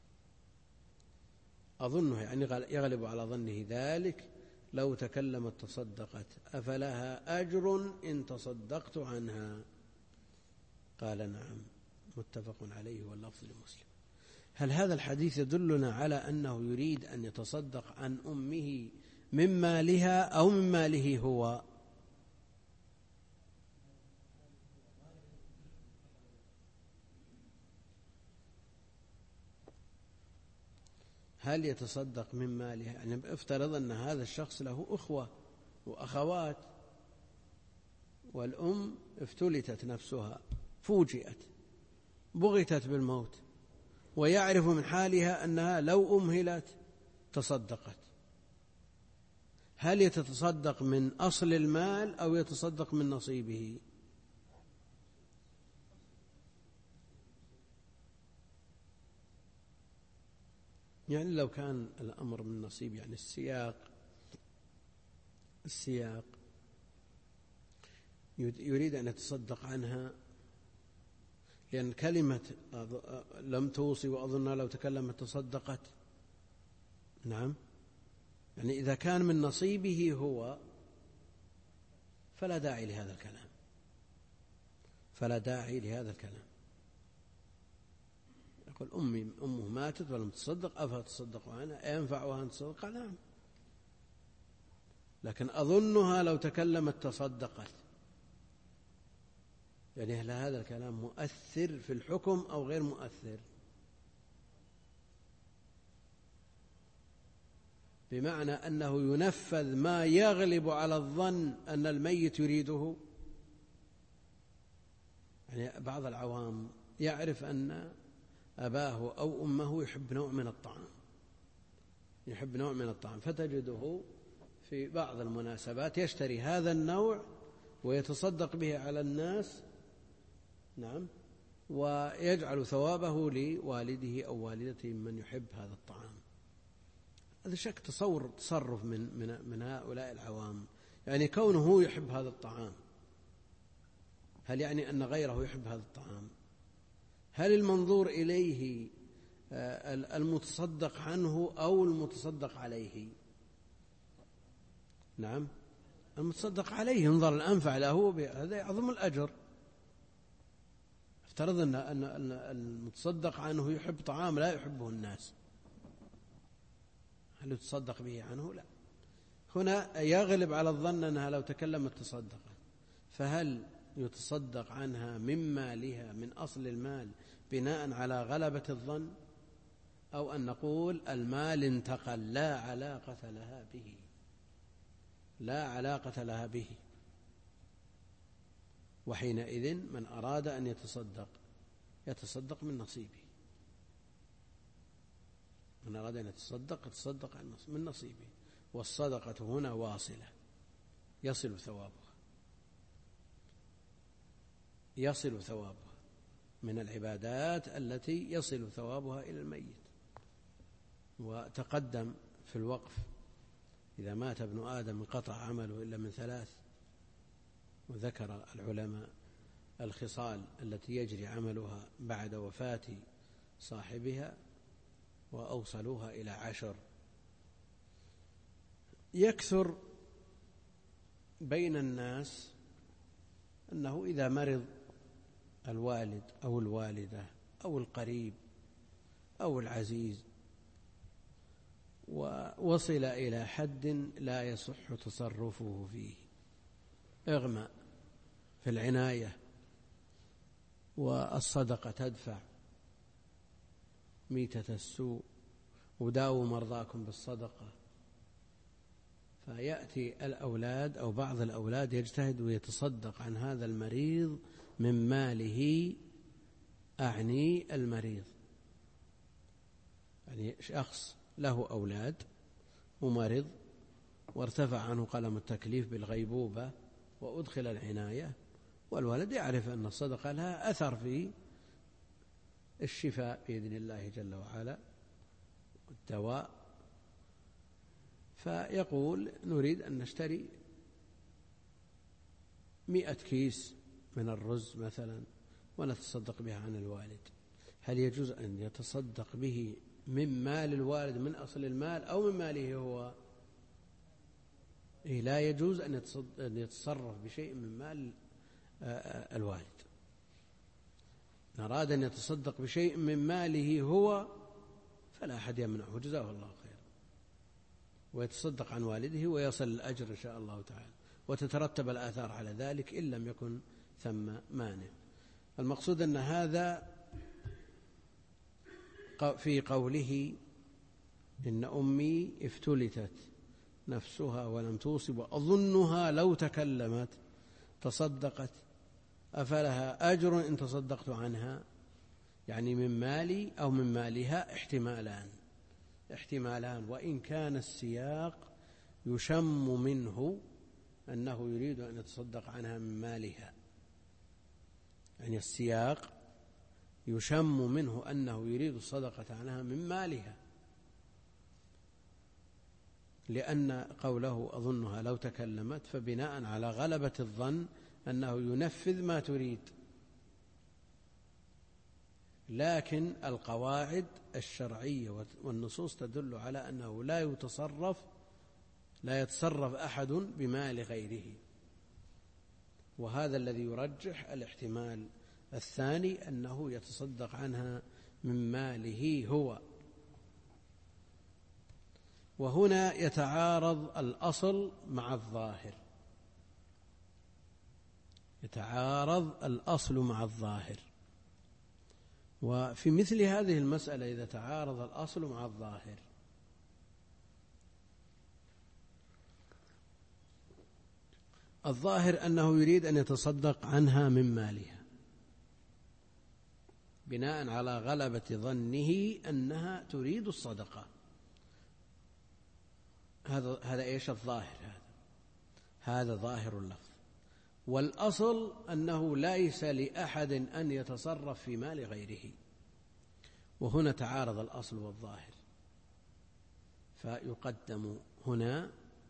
أظنها يعني يغلب على ظنه ذلك، لو تكلمت تصدقت، أفلها أجر إن تصدقت عنها؟ قال: نعم. متفق عليه واللفظ لمسلم. هل هذا الحديث يدلنا على أنه يريد أن يتصدق عن أمه من مالها أو من ماله هو؟ هل يتصدق من ماله؟ يعني افترض أن هذا الشخص له أخوة وأخوات، والأم افتلتت نفسها، فوجئت، بغتت بالموت، ويعرف من حالها أنها لو أمهلت تصدقت، هل يتصدق من أصل المال أو يتصدق من نصيبه؟ يعني لو كان الأمر من نصيب، يعني السياق يريد أن يتصدق عنها، لأن كلمة لم توصي وأظنها لو تكلمت تصدقت. نعم، يعني إذا كان من نصيبه هو فلا داعي لهذا الكلام، فلا داعي لهذا الكلام. يقول أمه ماتت ولم تصدق، أفتصدق عنها؟ ينفعها أن تصدق؟ نعم، لكن أظنها لو تكلمت تصدقت. يعني هل هذا الكلام مؤثر في الحكم أو غير مؤثر؟ بمعنى أنه ينفذ ما يغلب على الظن أن الميت يريده. يعني بعض العوام يعرف أن أباه أو أمه يحب نوع من الطعام، فتجده في بعض المناسبات يشتري هذا النوع ويتصدق به على الناس. نعم، ويجعل ثوابه لوالده أو والدته من يحب هذا الطعام. هذا شك تصرف من هؤلاء العوام. يعني كونه يحب هذا الطعام، هل يعني أن غيره يحب هذا الطعام؟ هل المنظور إليه المتصدق عنه أو المتصدق عليه؟ نعم، المتصدق عليه ينظر الأنفع له، هذا يعظم الأجر. افترض أن المتصدق عنه يحب طعام لا يحبه الناس، هل يتصدق به عنه؟ لا. هنا يغلب على الظن أنها لو تكلمت تصدقت، فهل يتصدق عنها من مالها من أصل المال بناء على غلبة الظن، أو أن نقول المال انتقل لا علاقة لها به، وحينئذ من أراد أن يتصدق من نصيبه، من أراد أن يتصدق من نصيبه. والصدقة هنا واصلة، يصل ثوابها من العبادات التي يصل ثوابها إلى الميت. وتقدم في الوقف إذا مات ابن آدم انقطع عمله إلا من 3، وذكر العلماء الخصال التي يجري عملها بعد وفاة صاحبها وأوصلوها إلى 10. يكثر بين الناس أنه إذا مرض الوالد أو الوالدة أو القريب أو العزيز ووصل إلى حد لا يصح تصرفه فيه، اغمى في العناية والصدقة تدفع ميتة السوء، وداووا مرضاكم بالصدقة، فيأتي الأولاد أو بعض الأولاد يجتهد ويتصدق عن هذا المريض من ماله، أعني المريض، يعني شخص له أولاد ومرض وارتفع عنه قلم التكليف بالغيبوبة وأدخل العناية، والولد يعرف أن الصدقة لها أثر في الشفاء بإذن الله جل وعلا والدواء، فيقول نريد أن نشتري 100 كيس من الرز مثلا ونتصدق بها عن الوالد. هل يجوز أن يتصدق به من مال الوالد من أصل المال أو من ماله هو؟ لا يجوز أن يتصرف بشيء من مال الوالد. نراد أن يتصدق بشيء من ماله هو فلا أحد يمنعه، جزاه الله خير، ويتصدق عن والده ويصل الأجر إن شاء الله تعالى، وتترتب الآثار على ذلك إن لم يكن ثم مانع. المقصود أن هذا في قوله إن أمي افتلتت نفسها ولم توصب أظنها لو تكلمت تصدقت أفلها أجر إن تصدقت عنها، يعني من مالي أو من مالها احتمالان، وإن كان السياق يشم منه أنه يريد أن يتصدق عنها من مالها، يعني السياق يشم منه أنه يريد الصدقة عنها من مالها، لأن قوله أظنها لو تكلمت فبناء على غلبة الظن أنه ينفذ ما تريد. لكن القواعد الشرعية والنصوص تدل على أنه لا يتصرف أحد بمال غيره، وهذا الذي يرجح الاحتمال الثاني أنه يتصدق عنها من ماله هو. وهنا يتعارض الأصل مع الظاهر، وفي مثل هذه المسألة إذا تعارض الأصل مع الظاهر الظاهر أنه يريد أن يتصدق عنها من مالها بناء على غلبة ظنه أنها تريد الصدقة، هذا إيش الظاهر؟ هذا ظاهر اللفظ. والأصل أنه ليس لأحد أن يتصرف في مال غيره، وهنا تعارض الأصل والظاهر، فيقدم هنا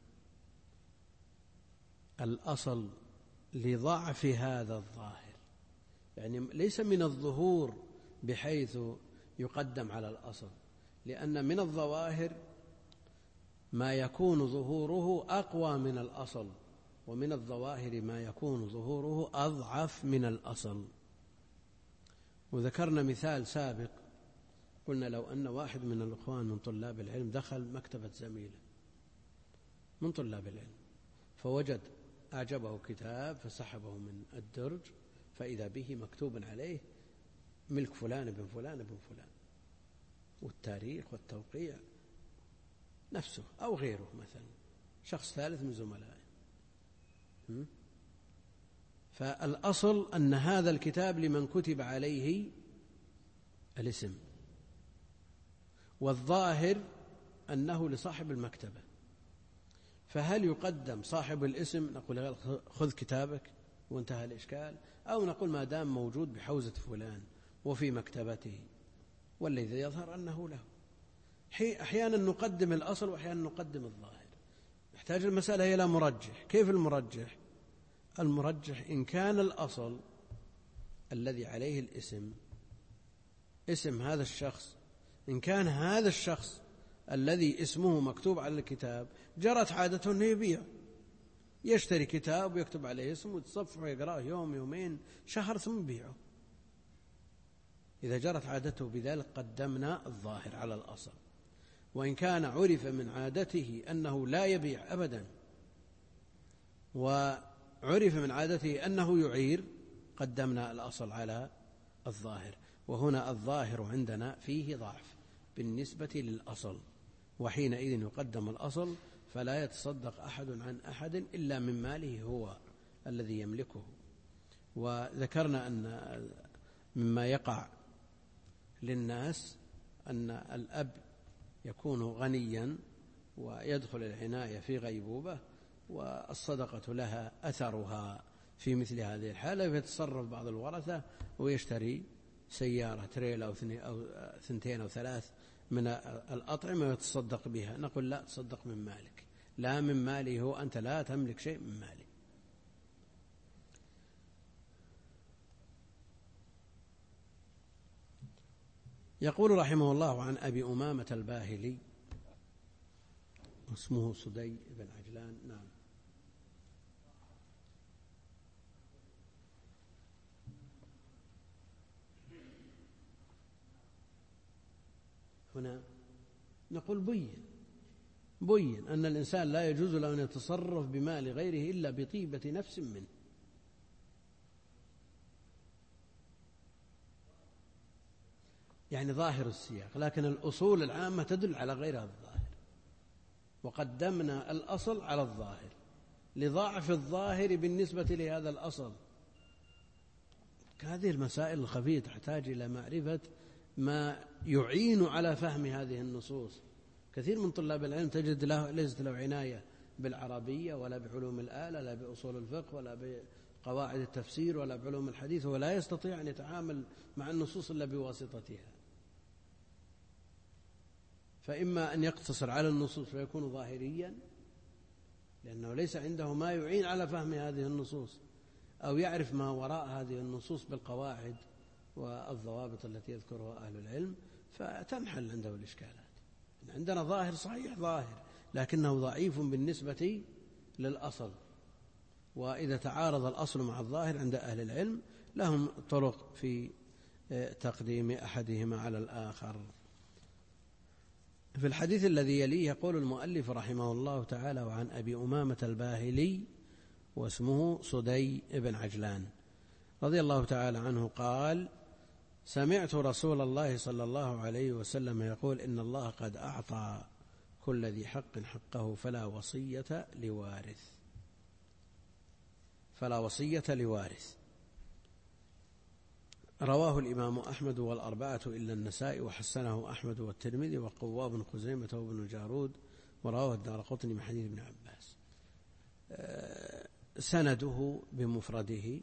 الأصل لضعف هذا الظاهر، يعني ليس من الظهور بحيث يقدم على الأصل، لأن من الظواهر ما يكون ظهوره أقوى من الأصل، ومن الظواهر ما يكون ظهوره أضعف من الأصل. وذكرنا مثال سابق، قلنا لو أن واحد من الإخوان من طلاب العلم دخل مكتبة زميله من طلاب العلم فوجد أعجبه كتاب فسحبه من الدرج فإذا به مكتوب عليه ملك فلان بن فلان بن فلان، والتاريخ والتوقيع نفسه أو غيره، مثلا شخص ثالث من زملائه. فالأصل أن هذا الكتاب لمن كتب عليه الاسم، والظاهر أنه لصاحب المكتبة، فهل يقدم صاحب الاسم نقول خذ كتابك وانتهى الإشكال، أو نقول ما دام موجود بحوزة فلان وفي مكتبته والذي يظهر أنه له؟ أحيانا نقدم الأصل وأحيانا نقدم الظاهر، نحتاج المسألة إلى مرجح. كيف المرجح؟ المرجح إن كان الأصل الذي عليه الاسم اسم هذا الشخص، إن كان هذا الشخص الذي اسمه مكتوب على الكتاب جرت عادته أنه يبيع، يشتري كتاب ويكتب عليه اسمه ويتصفح ويقرأه يوم يومين شهر ثم يبيعه، إذا جرت عادته بذلك قدمنا الظاهر على الأصل. وإن كان عرف من عادته أنه لا يبيع أبدا وعرف من عادته أنه يعير قدمنا الأصل على الظاهر. وهنا الظاهر عندنا فيه ضعف بالنسبة للأصل، وحينئذ يقدم الأصل، فلا يتصدق أحد عن أحد إلا من ماله هو الذي يملكه. وذكرنا أن مما يقع للناس أن الأب يكون غنيا ويدخل العناية في غيبوبة، والصدقة لها أثرها في مثل هذه الحالة، فيتصرف بعض الورثة ويشتري سيارة تريلا أو 2 أو 3 من الأطعمة ويتصدق بها. نقول لا، تصدق من مالك، لا من مالي هو، أنت لا تملك شيء من مالي. يقول رحمه الله عن أبي أمامة الباهلي اسمه سدي بن عجلان. نعم. هنا نقول بين أن الإنسان لا يجوز له أن يتصرف بمال غيره إلا بطيبة نفس منه. يعني ظاهر السياق، لكن الأصول العامة تدل على غير هذا الظاهر، وقدمنا الأصل على الظاهر لضعف الظاهر بالنسبة لهذا الأصل. هذه المسائل الخفية تحتاج إلى معرفة ما يعين على فهم هذه النصوص. كثير من طلاب العلم تجد ليست له عناية بالعربية ولا بعلوم الآلة، لا بأصول الفقه ولا بقواعد التفسير ولا بعلوم الحديث، ولا يستطيع أن يتعامل مع النصوص إلا بواسطتها. فإما أن يقتصر على النصوص فيكون ظاهريا لأنه ليس عنده ما يعين على فهم هذه النصوص، أو يعرف ما وراء هذه النصوص بالقواعد والضوابط التي يذكرها أهل العلم، فتنحل عنده الإشكالات. عندنا ظاهر صحيح ظاهر لكنه ضعيف بالنسبة للأصل، وإذا تعارض الأصل مع الظاهر عند أهل العلم لهم طرق في تقديم أحدهما على الآخر. في الحديث الذي يليه يقول المؤلف رحمه الله تعالى: وعن أبي أمامة الباهلي واسمه صدي بن عجلان رضي الله تعالى عنه قال: سمعت رسول الله صلى الله عليه وسلم يقول: إن الله قد أعطى كل ذي حق حقه فلا وصية لوارث. فلا وصية لوارث. رواه الإمام أحمد والأربعة إلا النسائي، وحسنه أحمد والترمذي وقواه بن خزيمة وابن الجارود، ورواه الدارقطني من حديث ابن عباس. سنده بمفرده،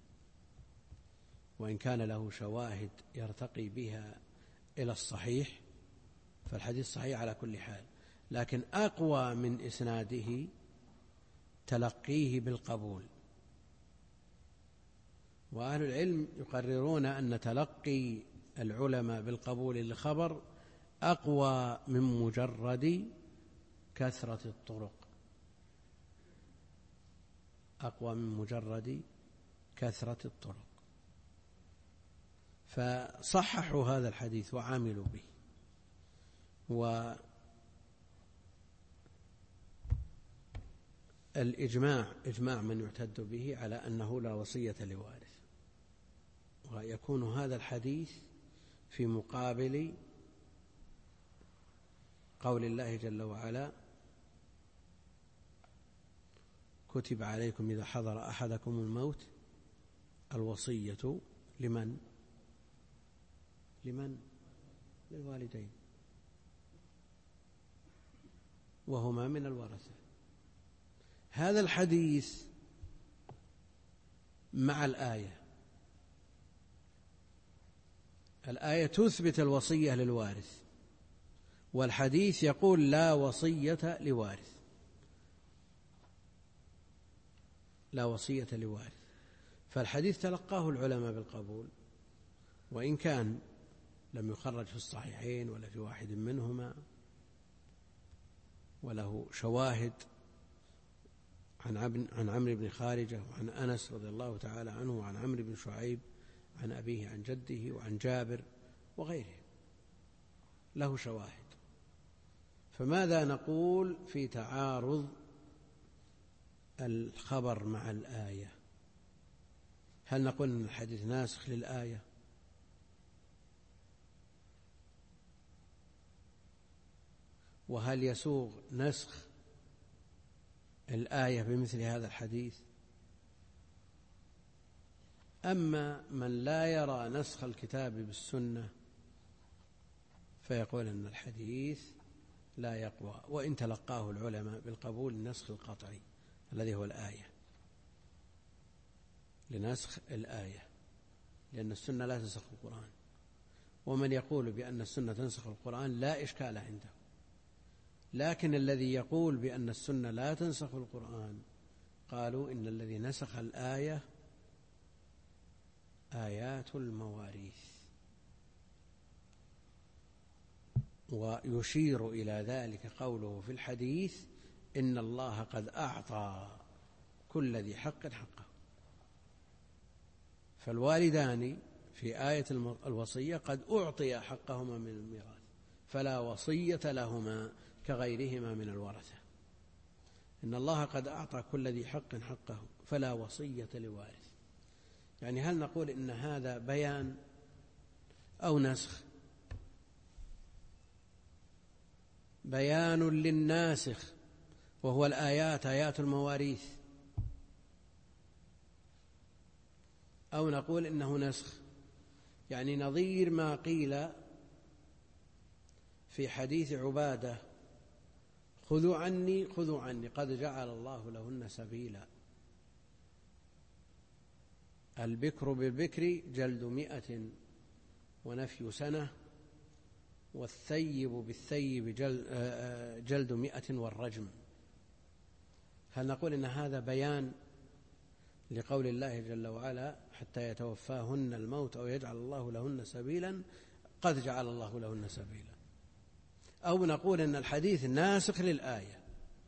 وإن كان له شواهد يرتقي بها إلى الصحيح، فالحديث صحيح على كل حال، لكن أقوى من إسناده تلقيه بالقبول. وأهل العلم يقررون أن تلقي العلماء بالقبول للخبر أقوى من مجرد كثرة الطرق، أقوى من مجرد كثرة الطرق. فصححوا هذا الحديث وعملوا به. والإجماع إجماع من يعتد به على أنه لا وصية لوارث، ويكون هذا الحديث في مقابل قول الله جل وعلا: كتب عليكم إذا حضر أحدكم الموت الوصية لمن؟ للوالدين، وهما من الورثة. هذا الحديث مع الآية تثبت الوصية للوارث، والحديث يقول لا وصية لوارث، لا وصية لوارث. فالحديث تلقاه العلماء بالقبول، وإن كان لم يخرج في الصحيحين ولا في واحد منهما، وله شواهد عن عمرو بن خارجة وعن أنس رضي الله تعالى عنه وعن عمرو بن شعيب عن أبيه عن جده وعن جابر وغيره، له شواهد. فماذا نقول في تعارض الخبر مع الآية؟ هل نقول أن الحديث ناسخ للآية؟ وهل يسوغ نسخ الآية بمثل هذا الحديث؟ أما من لا يرى نسخ الكتاب بالسنة فيقول أن الحديث لا يقوى، وإن تلقاه العلماء بالقبول النسخ القطعي الذي هو الآية، لنسخ الآية، لأن السنة لا تنسخ القرآن. ومن يقول بأن السنة تنسخ القرآن لا إشكال عنده، لكن الذي يقول بأن السنة لا تنسخ القرآن قالوا إن الذي نسخ الآية آيات المواريث، ويشير إلى ذلك قوله في الحديث: إن الله قد أعطى كل ذي حق حقه. فالوالدان في آية الوصية قد أعطي حقهما من الميراث، فلا وصية لهما كغيرهما من الورثة. إن الله قد أعطى كل ذي حق حقه فلا وصية لوارث. يعني هل نقول إن هذا بيان أو نسخ؟ بيان للناسخ وهو الآيات، آيات المواريث، أو نقول إنه نسخ، يعني نظير ما قيل في حديث عبادة: خذوا عني خذوا عني قد جعل الله لهن سبيلا. البكر بالبكر جلد 100 ونفي سنة، والثيب بالثيب جلد 100 والرجم. هل نقول إن هذا بيان لقول الله جل وعلا: حتى يتوفاهن الموت أو يجعل الله لهن سبيلا، قد جعل الله لهن سبيلا؟ أو نقول إن الحديث ناسخ للآية؟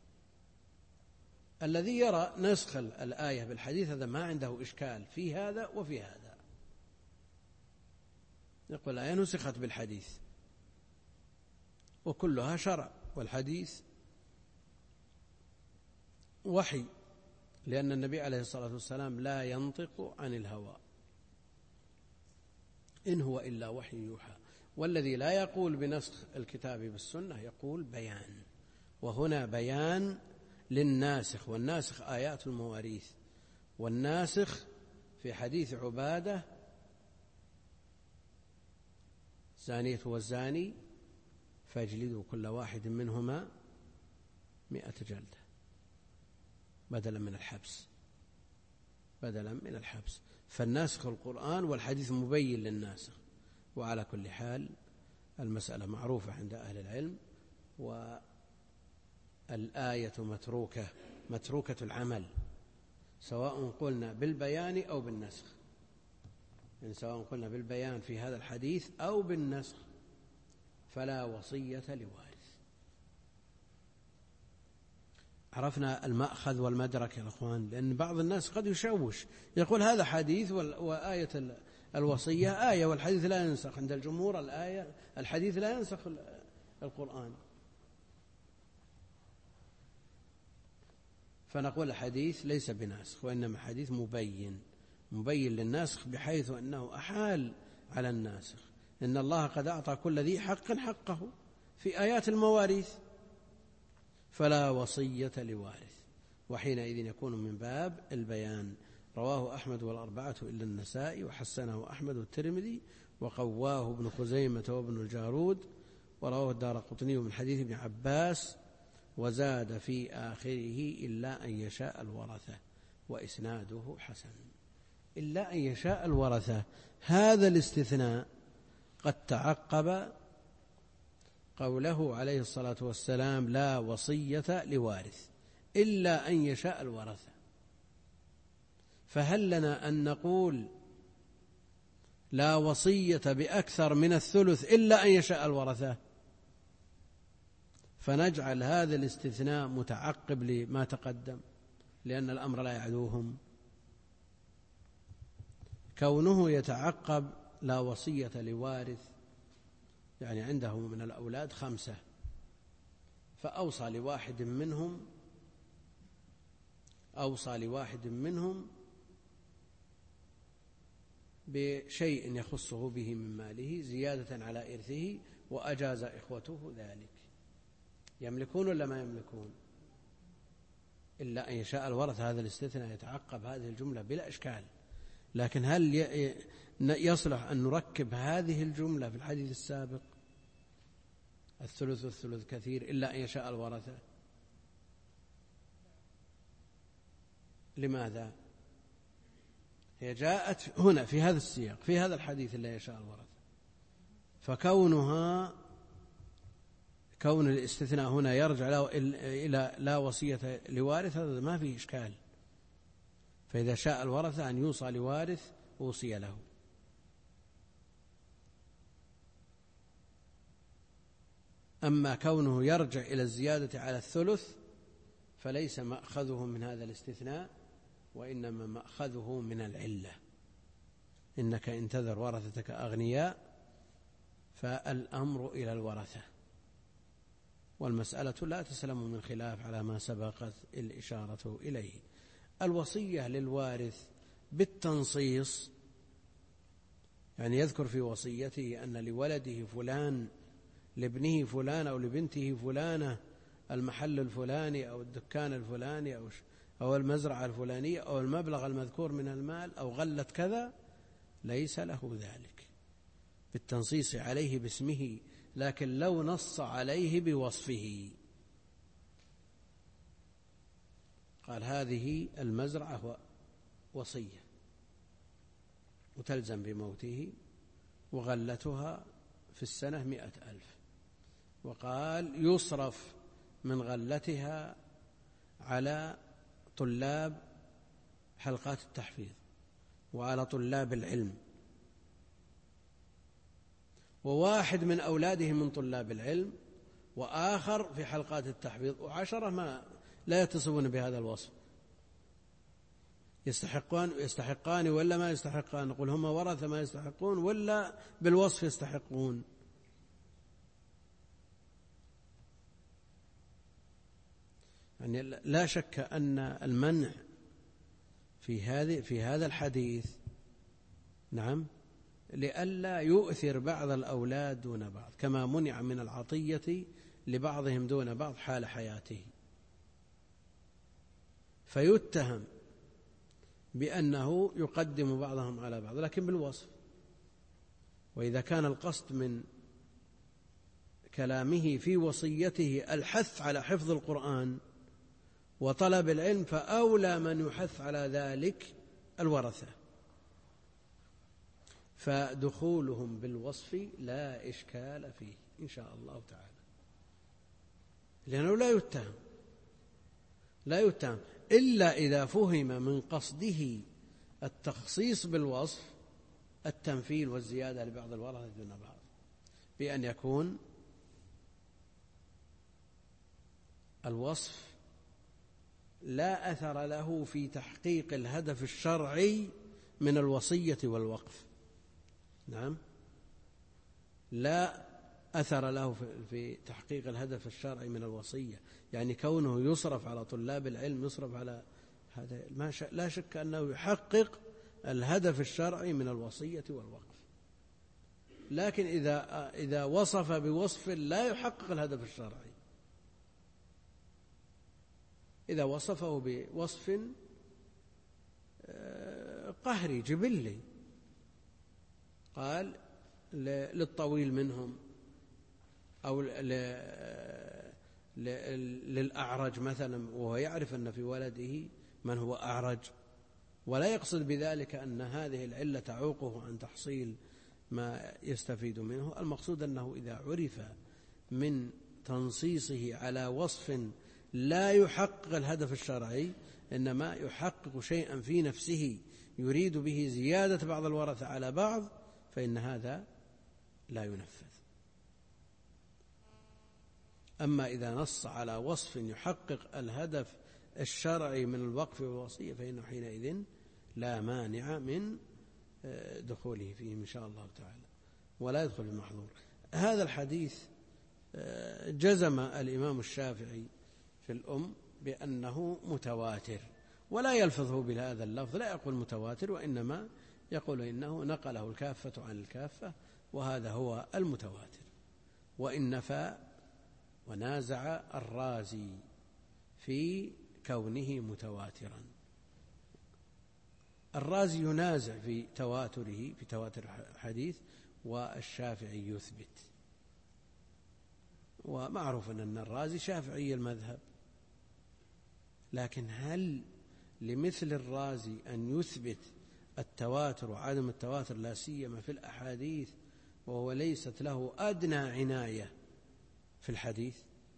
الذي يرى نسخ الآية بالحديث هذا ما عنده إشكال في هذا وفي هذا، يقول الآية نسخت بالحديث وكلها شرع، والحديث وحي، لأن النبي عليه الصلاة والسلام لا ينطق عن الهوى، إن هو إلا وحي يوحى. والذي لا يقول بنسخ الكتاب بالسنة يقول بيان، وهنا بيان للناسخ، والناسخ آيات المواريث، والناسخ في حديث عبادة: الزانية والزاني فاجلدوا كل واحد منهما 100 جلدة بدلا من الحبس. فالناسخ القرآن، والحديث مبين للناسخ. وعلى كل حال المسألة معروفة عند أهل العلم، والآية متروكة العمل، سواء قلنا بالبيان أو بالنسخ، يعني سواء قلنا بالبيان في هذا الحديث أو بالنسخ، فلا وصية لوارث. عرفنا المأخذ والمدرك يا أخوان، لأن بعض الناس قد يشوش، يقول هذا حديث وآية الوصية آية، والحديث لا ينسخ. عند الجمهور الحديث لا ينسخ القرآن، فنقول الحديث ليس بناسخ، وإنما حديث مبين للناسخ، بحيث أنه أحال على الناسخ. إن الله قد أعطى كل ذي حق حقه في آيات المواريث، فلا وصية لوارث، وحينئذ يكون من باب البيان. رواه أحمد والأربعة إلا النسائي، وحسنه أحمد والترمذي، وقواه ابن خزيمة وابن الجارود، ورواه الدارقطني من حديث ابن عباس، وزاد في آخره: إلا أن يشاء الورثة، وإسناده حسن. إلا أن يشاء الورثة، هذا الاستثناء قد تعقب قوله عليه الصلاة والسلام: لا وصية لوارث إلا أن يشاء الورثة. فهل لنا أن نقول لا وصية بأكثر من الثلث إلا أن يشاء الورثة، فنجعل هذا الاستثناء متعقب لما تقدم، لأن الأمر لا يعدوهم؟ كونه يتعقب لا وصية لوارث، يعني عنده من الأولاد 5، فأوصى لواحد منهم بشيء يخصه به من ماله زيادة على إرثه، وأجاز إخوته ذلك، يملكون ولا ما يملكون؟ إلا أن يشاء الورث، هذا الاستثناء يتعقب هذه الجملة بلا إشكال. لكن هل يصلح أن نركب هذه الجملة في الحديث السابق: الثلث والثلث كثير إلا أن يشاء الورثة؟ لماذا؟ هي جاءت هنا في هذا السياق، في هذا الحديث إلا يشاء الورثة، كون الاستثناء هنا يرجع إلى لا وصية لوارث، هذا ما فيه إشكال. فإذا شاء الورثة أن يوصى لوارث أوصي له. أما كونه يرجع إلى الزيادة على الثلث فليس مأخذه من هذا الاستثناء، وإنما مأخذه من العلة: إنك إن تذر ورثتك أغنياء فالأمر إلى الورثة. والمسألة لا تسلم من خلاف على ما سبقت الإشارة إليه. الوصية للوارث بالتنصيص، يعني يذكر في وصيته أن لولده فلان لابنه فلان أو لبنته فلانة المحل الفلاني أو الدكان الفلاني أو المزرعة الفلانية أو المبلغ المذكور من المال أو غلة كذا، ليس له ذلك بالتنصيص عليه باسمه، لكن لو نص عليه بوصفه قال هذه المزرعة وصية وتلزم بموته وغلتها في السنة 100,000، وقال يصرف من غلتها على طلاب حلقات التحفيظ وعلى طلاب العلم، وواحد من أولاده من طلاب العلم وآخر في حلقات التحفيظ و10 ما لا يتصفون بهذا الوصف، يستحقان ولا ما يستحقان؟ نقول هم ورثة ما يستحقون ولا بالوصف يستحقون؟ يعني لا شك أن المنع في هذا الحديث نعم لئلا يؤثر بعض الأولاد دون بعض، كما منع من العطية لبعضهم دون بعض حال حياته، فيتهم بأنه يقدم بعضهم على بعض لكن بالوصف. وإذا كان القصد من كلامه في وصيته الحث على حفظ القرآن وطلب العلم، فأولى من يحث على ذلك الورثة، فدخولهم بالوصف لا إشكال فيه إن شاء الله تعالى، لأنه لا يتهم إلا إذا فهم من قصده التخصيص بالوصف التمثيل والزيادة لبعض الورثة دون بعض، بأن يكون الوصف لا أثر له في تحقيق الهدف الشرعي من الوصية والوقف. نعم، لا أثر له في تحقيق الهدف الشرعي من الوصية، يعني كونه يصرف على طلاب العلم يصرف على هذا لا شك أنه يحقق الهدف الشرعي من الوصية والوقف، لكن إذا وصف بوصف لا يحقق الهدف الشرعي، إذا وصفه بوصف قهري جبلي قال للطويل منهم أو للأعرج مثلا، وهو يعرف أن في ولده من هو أعرج ولا يقصد بذلك أن هذه العلة تعوقه عن تحصيل ما يستفيد منه، المقصود أنه إذا عرف من تنصيصه على وصف لا يحقق الهدف الشرعي إنما يحقق شيئا في نفسه يريد به زيادة بعض الورثة على بعض، فإن هذا لا ينفذ. أما إذا نص على وصف يحقق الهدف الشرعي من الوقف والوصية فإنه حينئذ لا مانع من دخوله فيه إن شاء الله تعالى، ولا يدخل المحظور. هذا الحديث جزم الإمام الشافعي في الأم بأنه متواتر، ولا يلفظه بهذا اللفظ، لا يقول متواتر، وإنما يقول إنه نقله الكافة عن الكافة، وهذا هو المتواتر. وإن نفى ونازع الرازي في كونه متواترا، الرازي ينازع في تواتره في تواتر الحديث، والشافعي يثبت، ومعروف أن الرازي شافعي المذهب، لكن هل لمثل الرازي أن يثبت التواتر وعدم التواتر لا سيما في الأحاديث وهو ليست له أدنى عناية في الحديث؟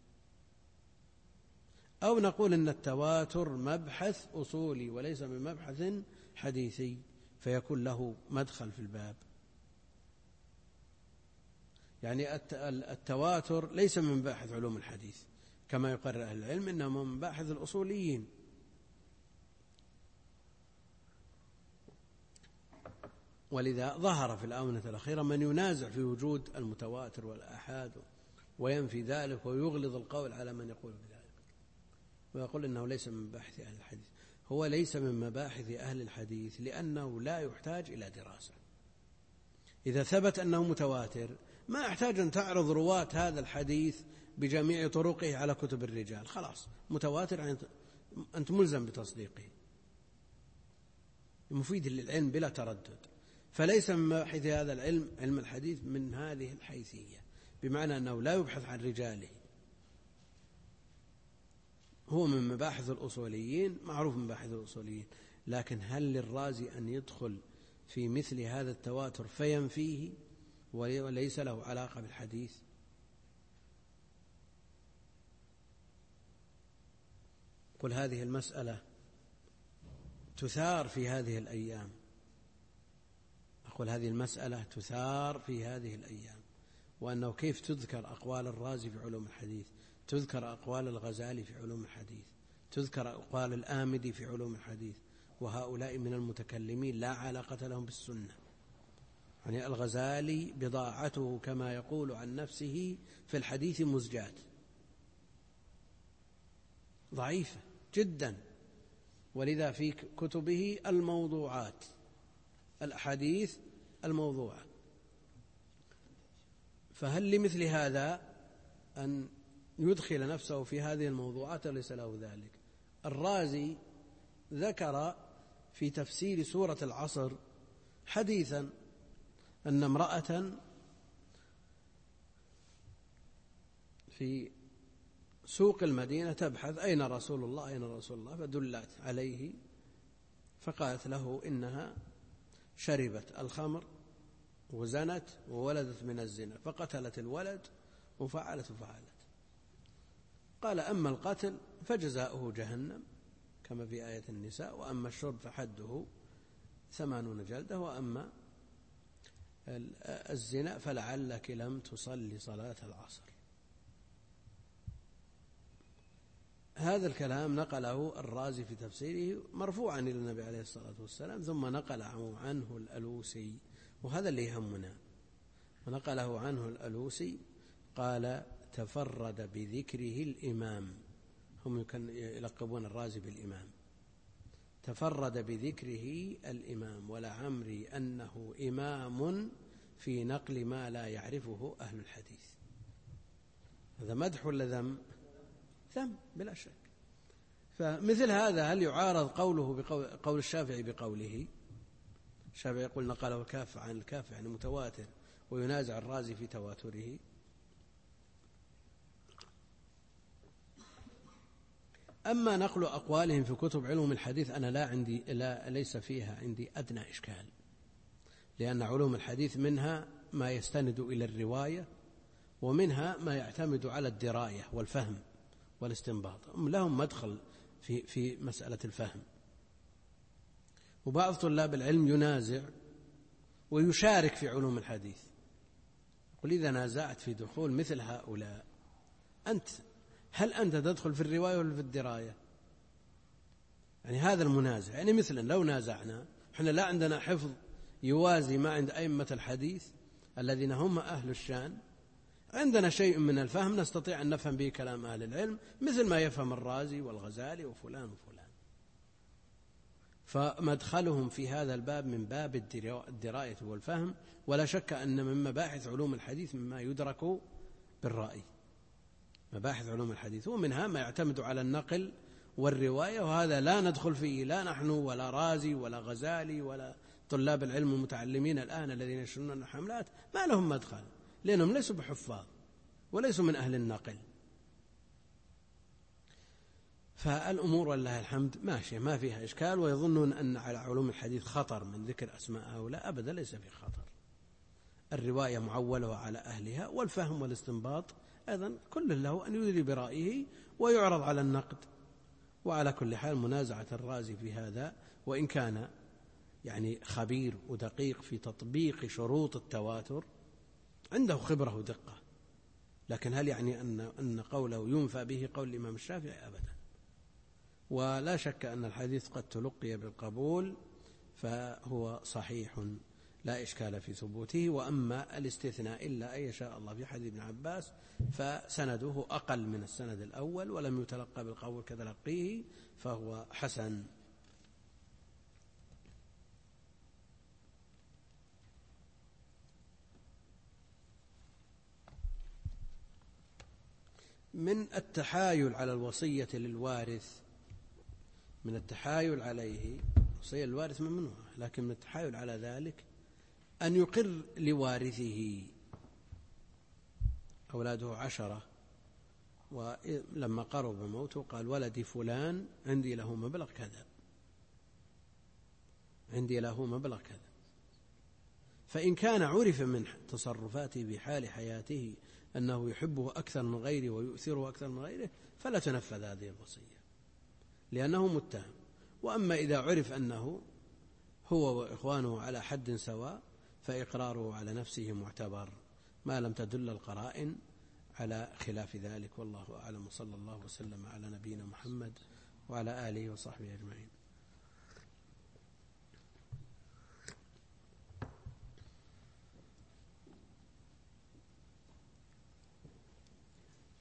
أو نقول أن التواتر مبحث أصولي وليس من مبحث حديثي فيكون له مدخل في الباب؟ يعني التواتر ليس من مباحث علوم الحديث كما يقرر أهل العلم، إنما من مباحث الأصوليين. ولذا ظهر في الآونة الأخيرة من ينازع في وجود المتواتر والآحاد وينفي ذلك ويغلظ القول على من يقول بذلك ويقول إنه ليس من مباحث أهل الحديث. هو ليس من مباحث أهل الحديث لأنه لا يحتاج إلى دراسة. إذا ثبت أنه متواتر ما أحتاج أن تعرض رواة هذا الحديث بجميع طرقه على كتب الرجال، خلاص متواتر يعني أنت ملزم بتصديقه، مفيد للعلم بلا تردد. فليس من مباحث هذا العلم علم الحديث من هذه الحيثية، بمعنى أنه لا يبحث عن رجاله، هو من مباحث الأصوليين، معروف من مباحث الأصوليين. لكن هل للرازي أن يدخل في مثل هذا التواتر فينفيه وليس له علاقة بالحديث؟ قل هذه المسألة تثار في هذه الأيام، أقول هذه المسألة تثار في هذه الأيام، وأنه كيف تذكر أقوال الرازي في علوم الحديث، تذكر أقوال الغزالي في علوم الحديث، تذكر أقوال الآمدي في علوم الحديث، وهؤلاء من المتكلمين لا علاقة لهم بالسنة. يعني الغزالي بضاعته كما يقول عن نفسه في الحديث مزجات، ضعيفة جدا، ولذا في كتبه الموضوعات، الأحاديث الموضوعة. فهل لمثل هذا أن يدخل نفسه في هذه الموضوعات؟ ليس له ذلك. الرازي ذكر في تفسير سورة العصر حديثا أن امرأة في سوق المدينة تبحث أين رسول الله أين رسول الله، فدلت عليه فقالت له إنها شربت الخمر وزنت وولدت من الزنا، فقتلت الولد وفعلت. قال أما القتل فجزاؤه جهنم كما في آية النساء، وأما الشرب فحده 80 جلدة، وأما الزنا فلعلك لم تصلي صلاة العصر. هذا الكلام نقله الرازي في تفسيره مرفوعا إلى النبي عليه الصلاة والسلام، ثم نقل عنه الألوسي، وهذا اللي يهمنا. ونقله عنه الألوسي قال تفرد بذكره الإمام، هم يلقبون الرازي بالإمام، تفرد بذكره الإمام، ولعمري أنه إمام في نقل ما لا يعرفه أهل الحديث. هذا مدح ولا ذم؟ ذم بلا شك. فمثل هذا هل يعارض قوله قول الشافعي بقوله؟ الشافعي يقول نقله الكافة عن الكافة يعني متواتر، وينازع الرازي في تواتره. أما نقل أقوالهم في كتب علوم الحديث أنا ليس فيها عندي أدنى إشكال، لأن علوم الحديث منها ما يستند إلى الرواية، ومنها ما يعتمد على الدراية والفهم والاستنباط، لهم مدخل في مسألة الفهم. وبعض طلاب العلم ينازع ويشارك في علوم الحديث. قل إذا نازعت في دخول مثل هؤلاء هل أنت تدخل في الرواية ولا في الدراية؟ يعني هذا المنازع، يعني مثلا لو نازعنا احنا لا عندنا حفظ يوازي ما عند أئمة الحديث الذين هم أهل الشان، عندنا شيء من الفهم نستطيع أن نفهم به كلام أهل العلم مثل ما يفهم الرازي والغزالي وفلان وفلان. فمدخلهم في هذا الباب من باب الدراية والفهم، ولا شك أن من مباحث علوم الحديث مما يدرك بالرأي، مباحث علوم الحديث، ومنها ما يعتمد على النقل والرواية، وهذا لا ندخل فيه لا نحن ولا رازي ولا غزالي ولا طلاب العلم المتعلمين الآن الذين يشرون الحملات، ما لهم مدخل، لأنهم ليسوا بحفاظ وليسوا من أهل النقل. فالأمور والله الحمد ماشية ما فيها إشكال، ويظنون أن على علوم الحديث خطر من ذكر أسماء هؤلاء، أبدا ليس في خطر. الرواية معولة على أهلها، والفهم والاستنباط أيضا كل له أن يدري برأيه ويعرض على النقد. وعلى كل حال منازعة الرازي في هذا، وإن كان يعني خبير ودقيق في تطبيق شروط التواتر، عنده خبرة ودقة، لكن هل يعني أن قوله ينفى به قول الإمام الشافعي؟ أبدا. ولا شك أن الحديث قد تلقي بالقبول، فهو صحيح لا إشكال في ثبوته. وأما الاستثناء إلا أن يشاء الله في حديث ابن عباس فسنده أقل من السند الأول، ولم يتلقى بالقول كتلقيه، فهو حسن. من التحايل على الوصية للوارث، من التحايل عليه، وصية الوارث ممنوعة، لكن من التحايل على ذلك أن يقر لوارثه. أولاده 10، ولما قرب موته قال ولدي فلان عندي له مبلغ كذا، عندي له مبلغ كذا. فإن كان عرف من تصرفاته بحال حياته أنه يحبه أكثر من غيره ويؤثره أكثر من غيره فلا تنفذ هذه الوصية لأنه متهم. وأما إذا عرف أنه هو وإخوانه على حد سواء فإقراره على نفسه معتبر ما لم تدل القرائن على خلاف ذلك. والله أعلم، صلى الله وسلم على نبينا محمد وعلى آله وصحبه أجمعين.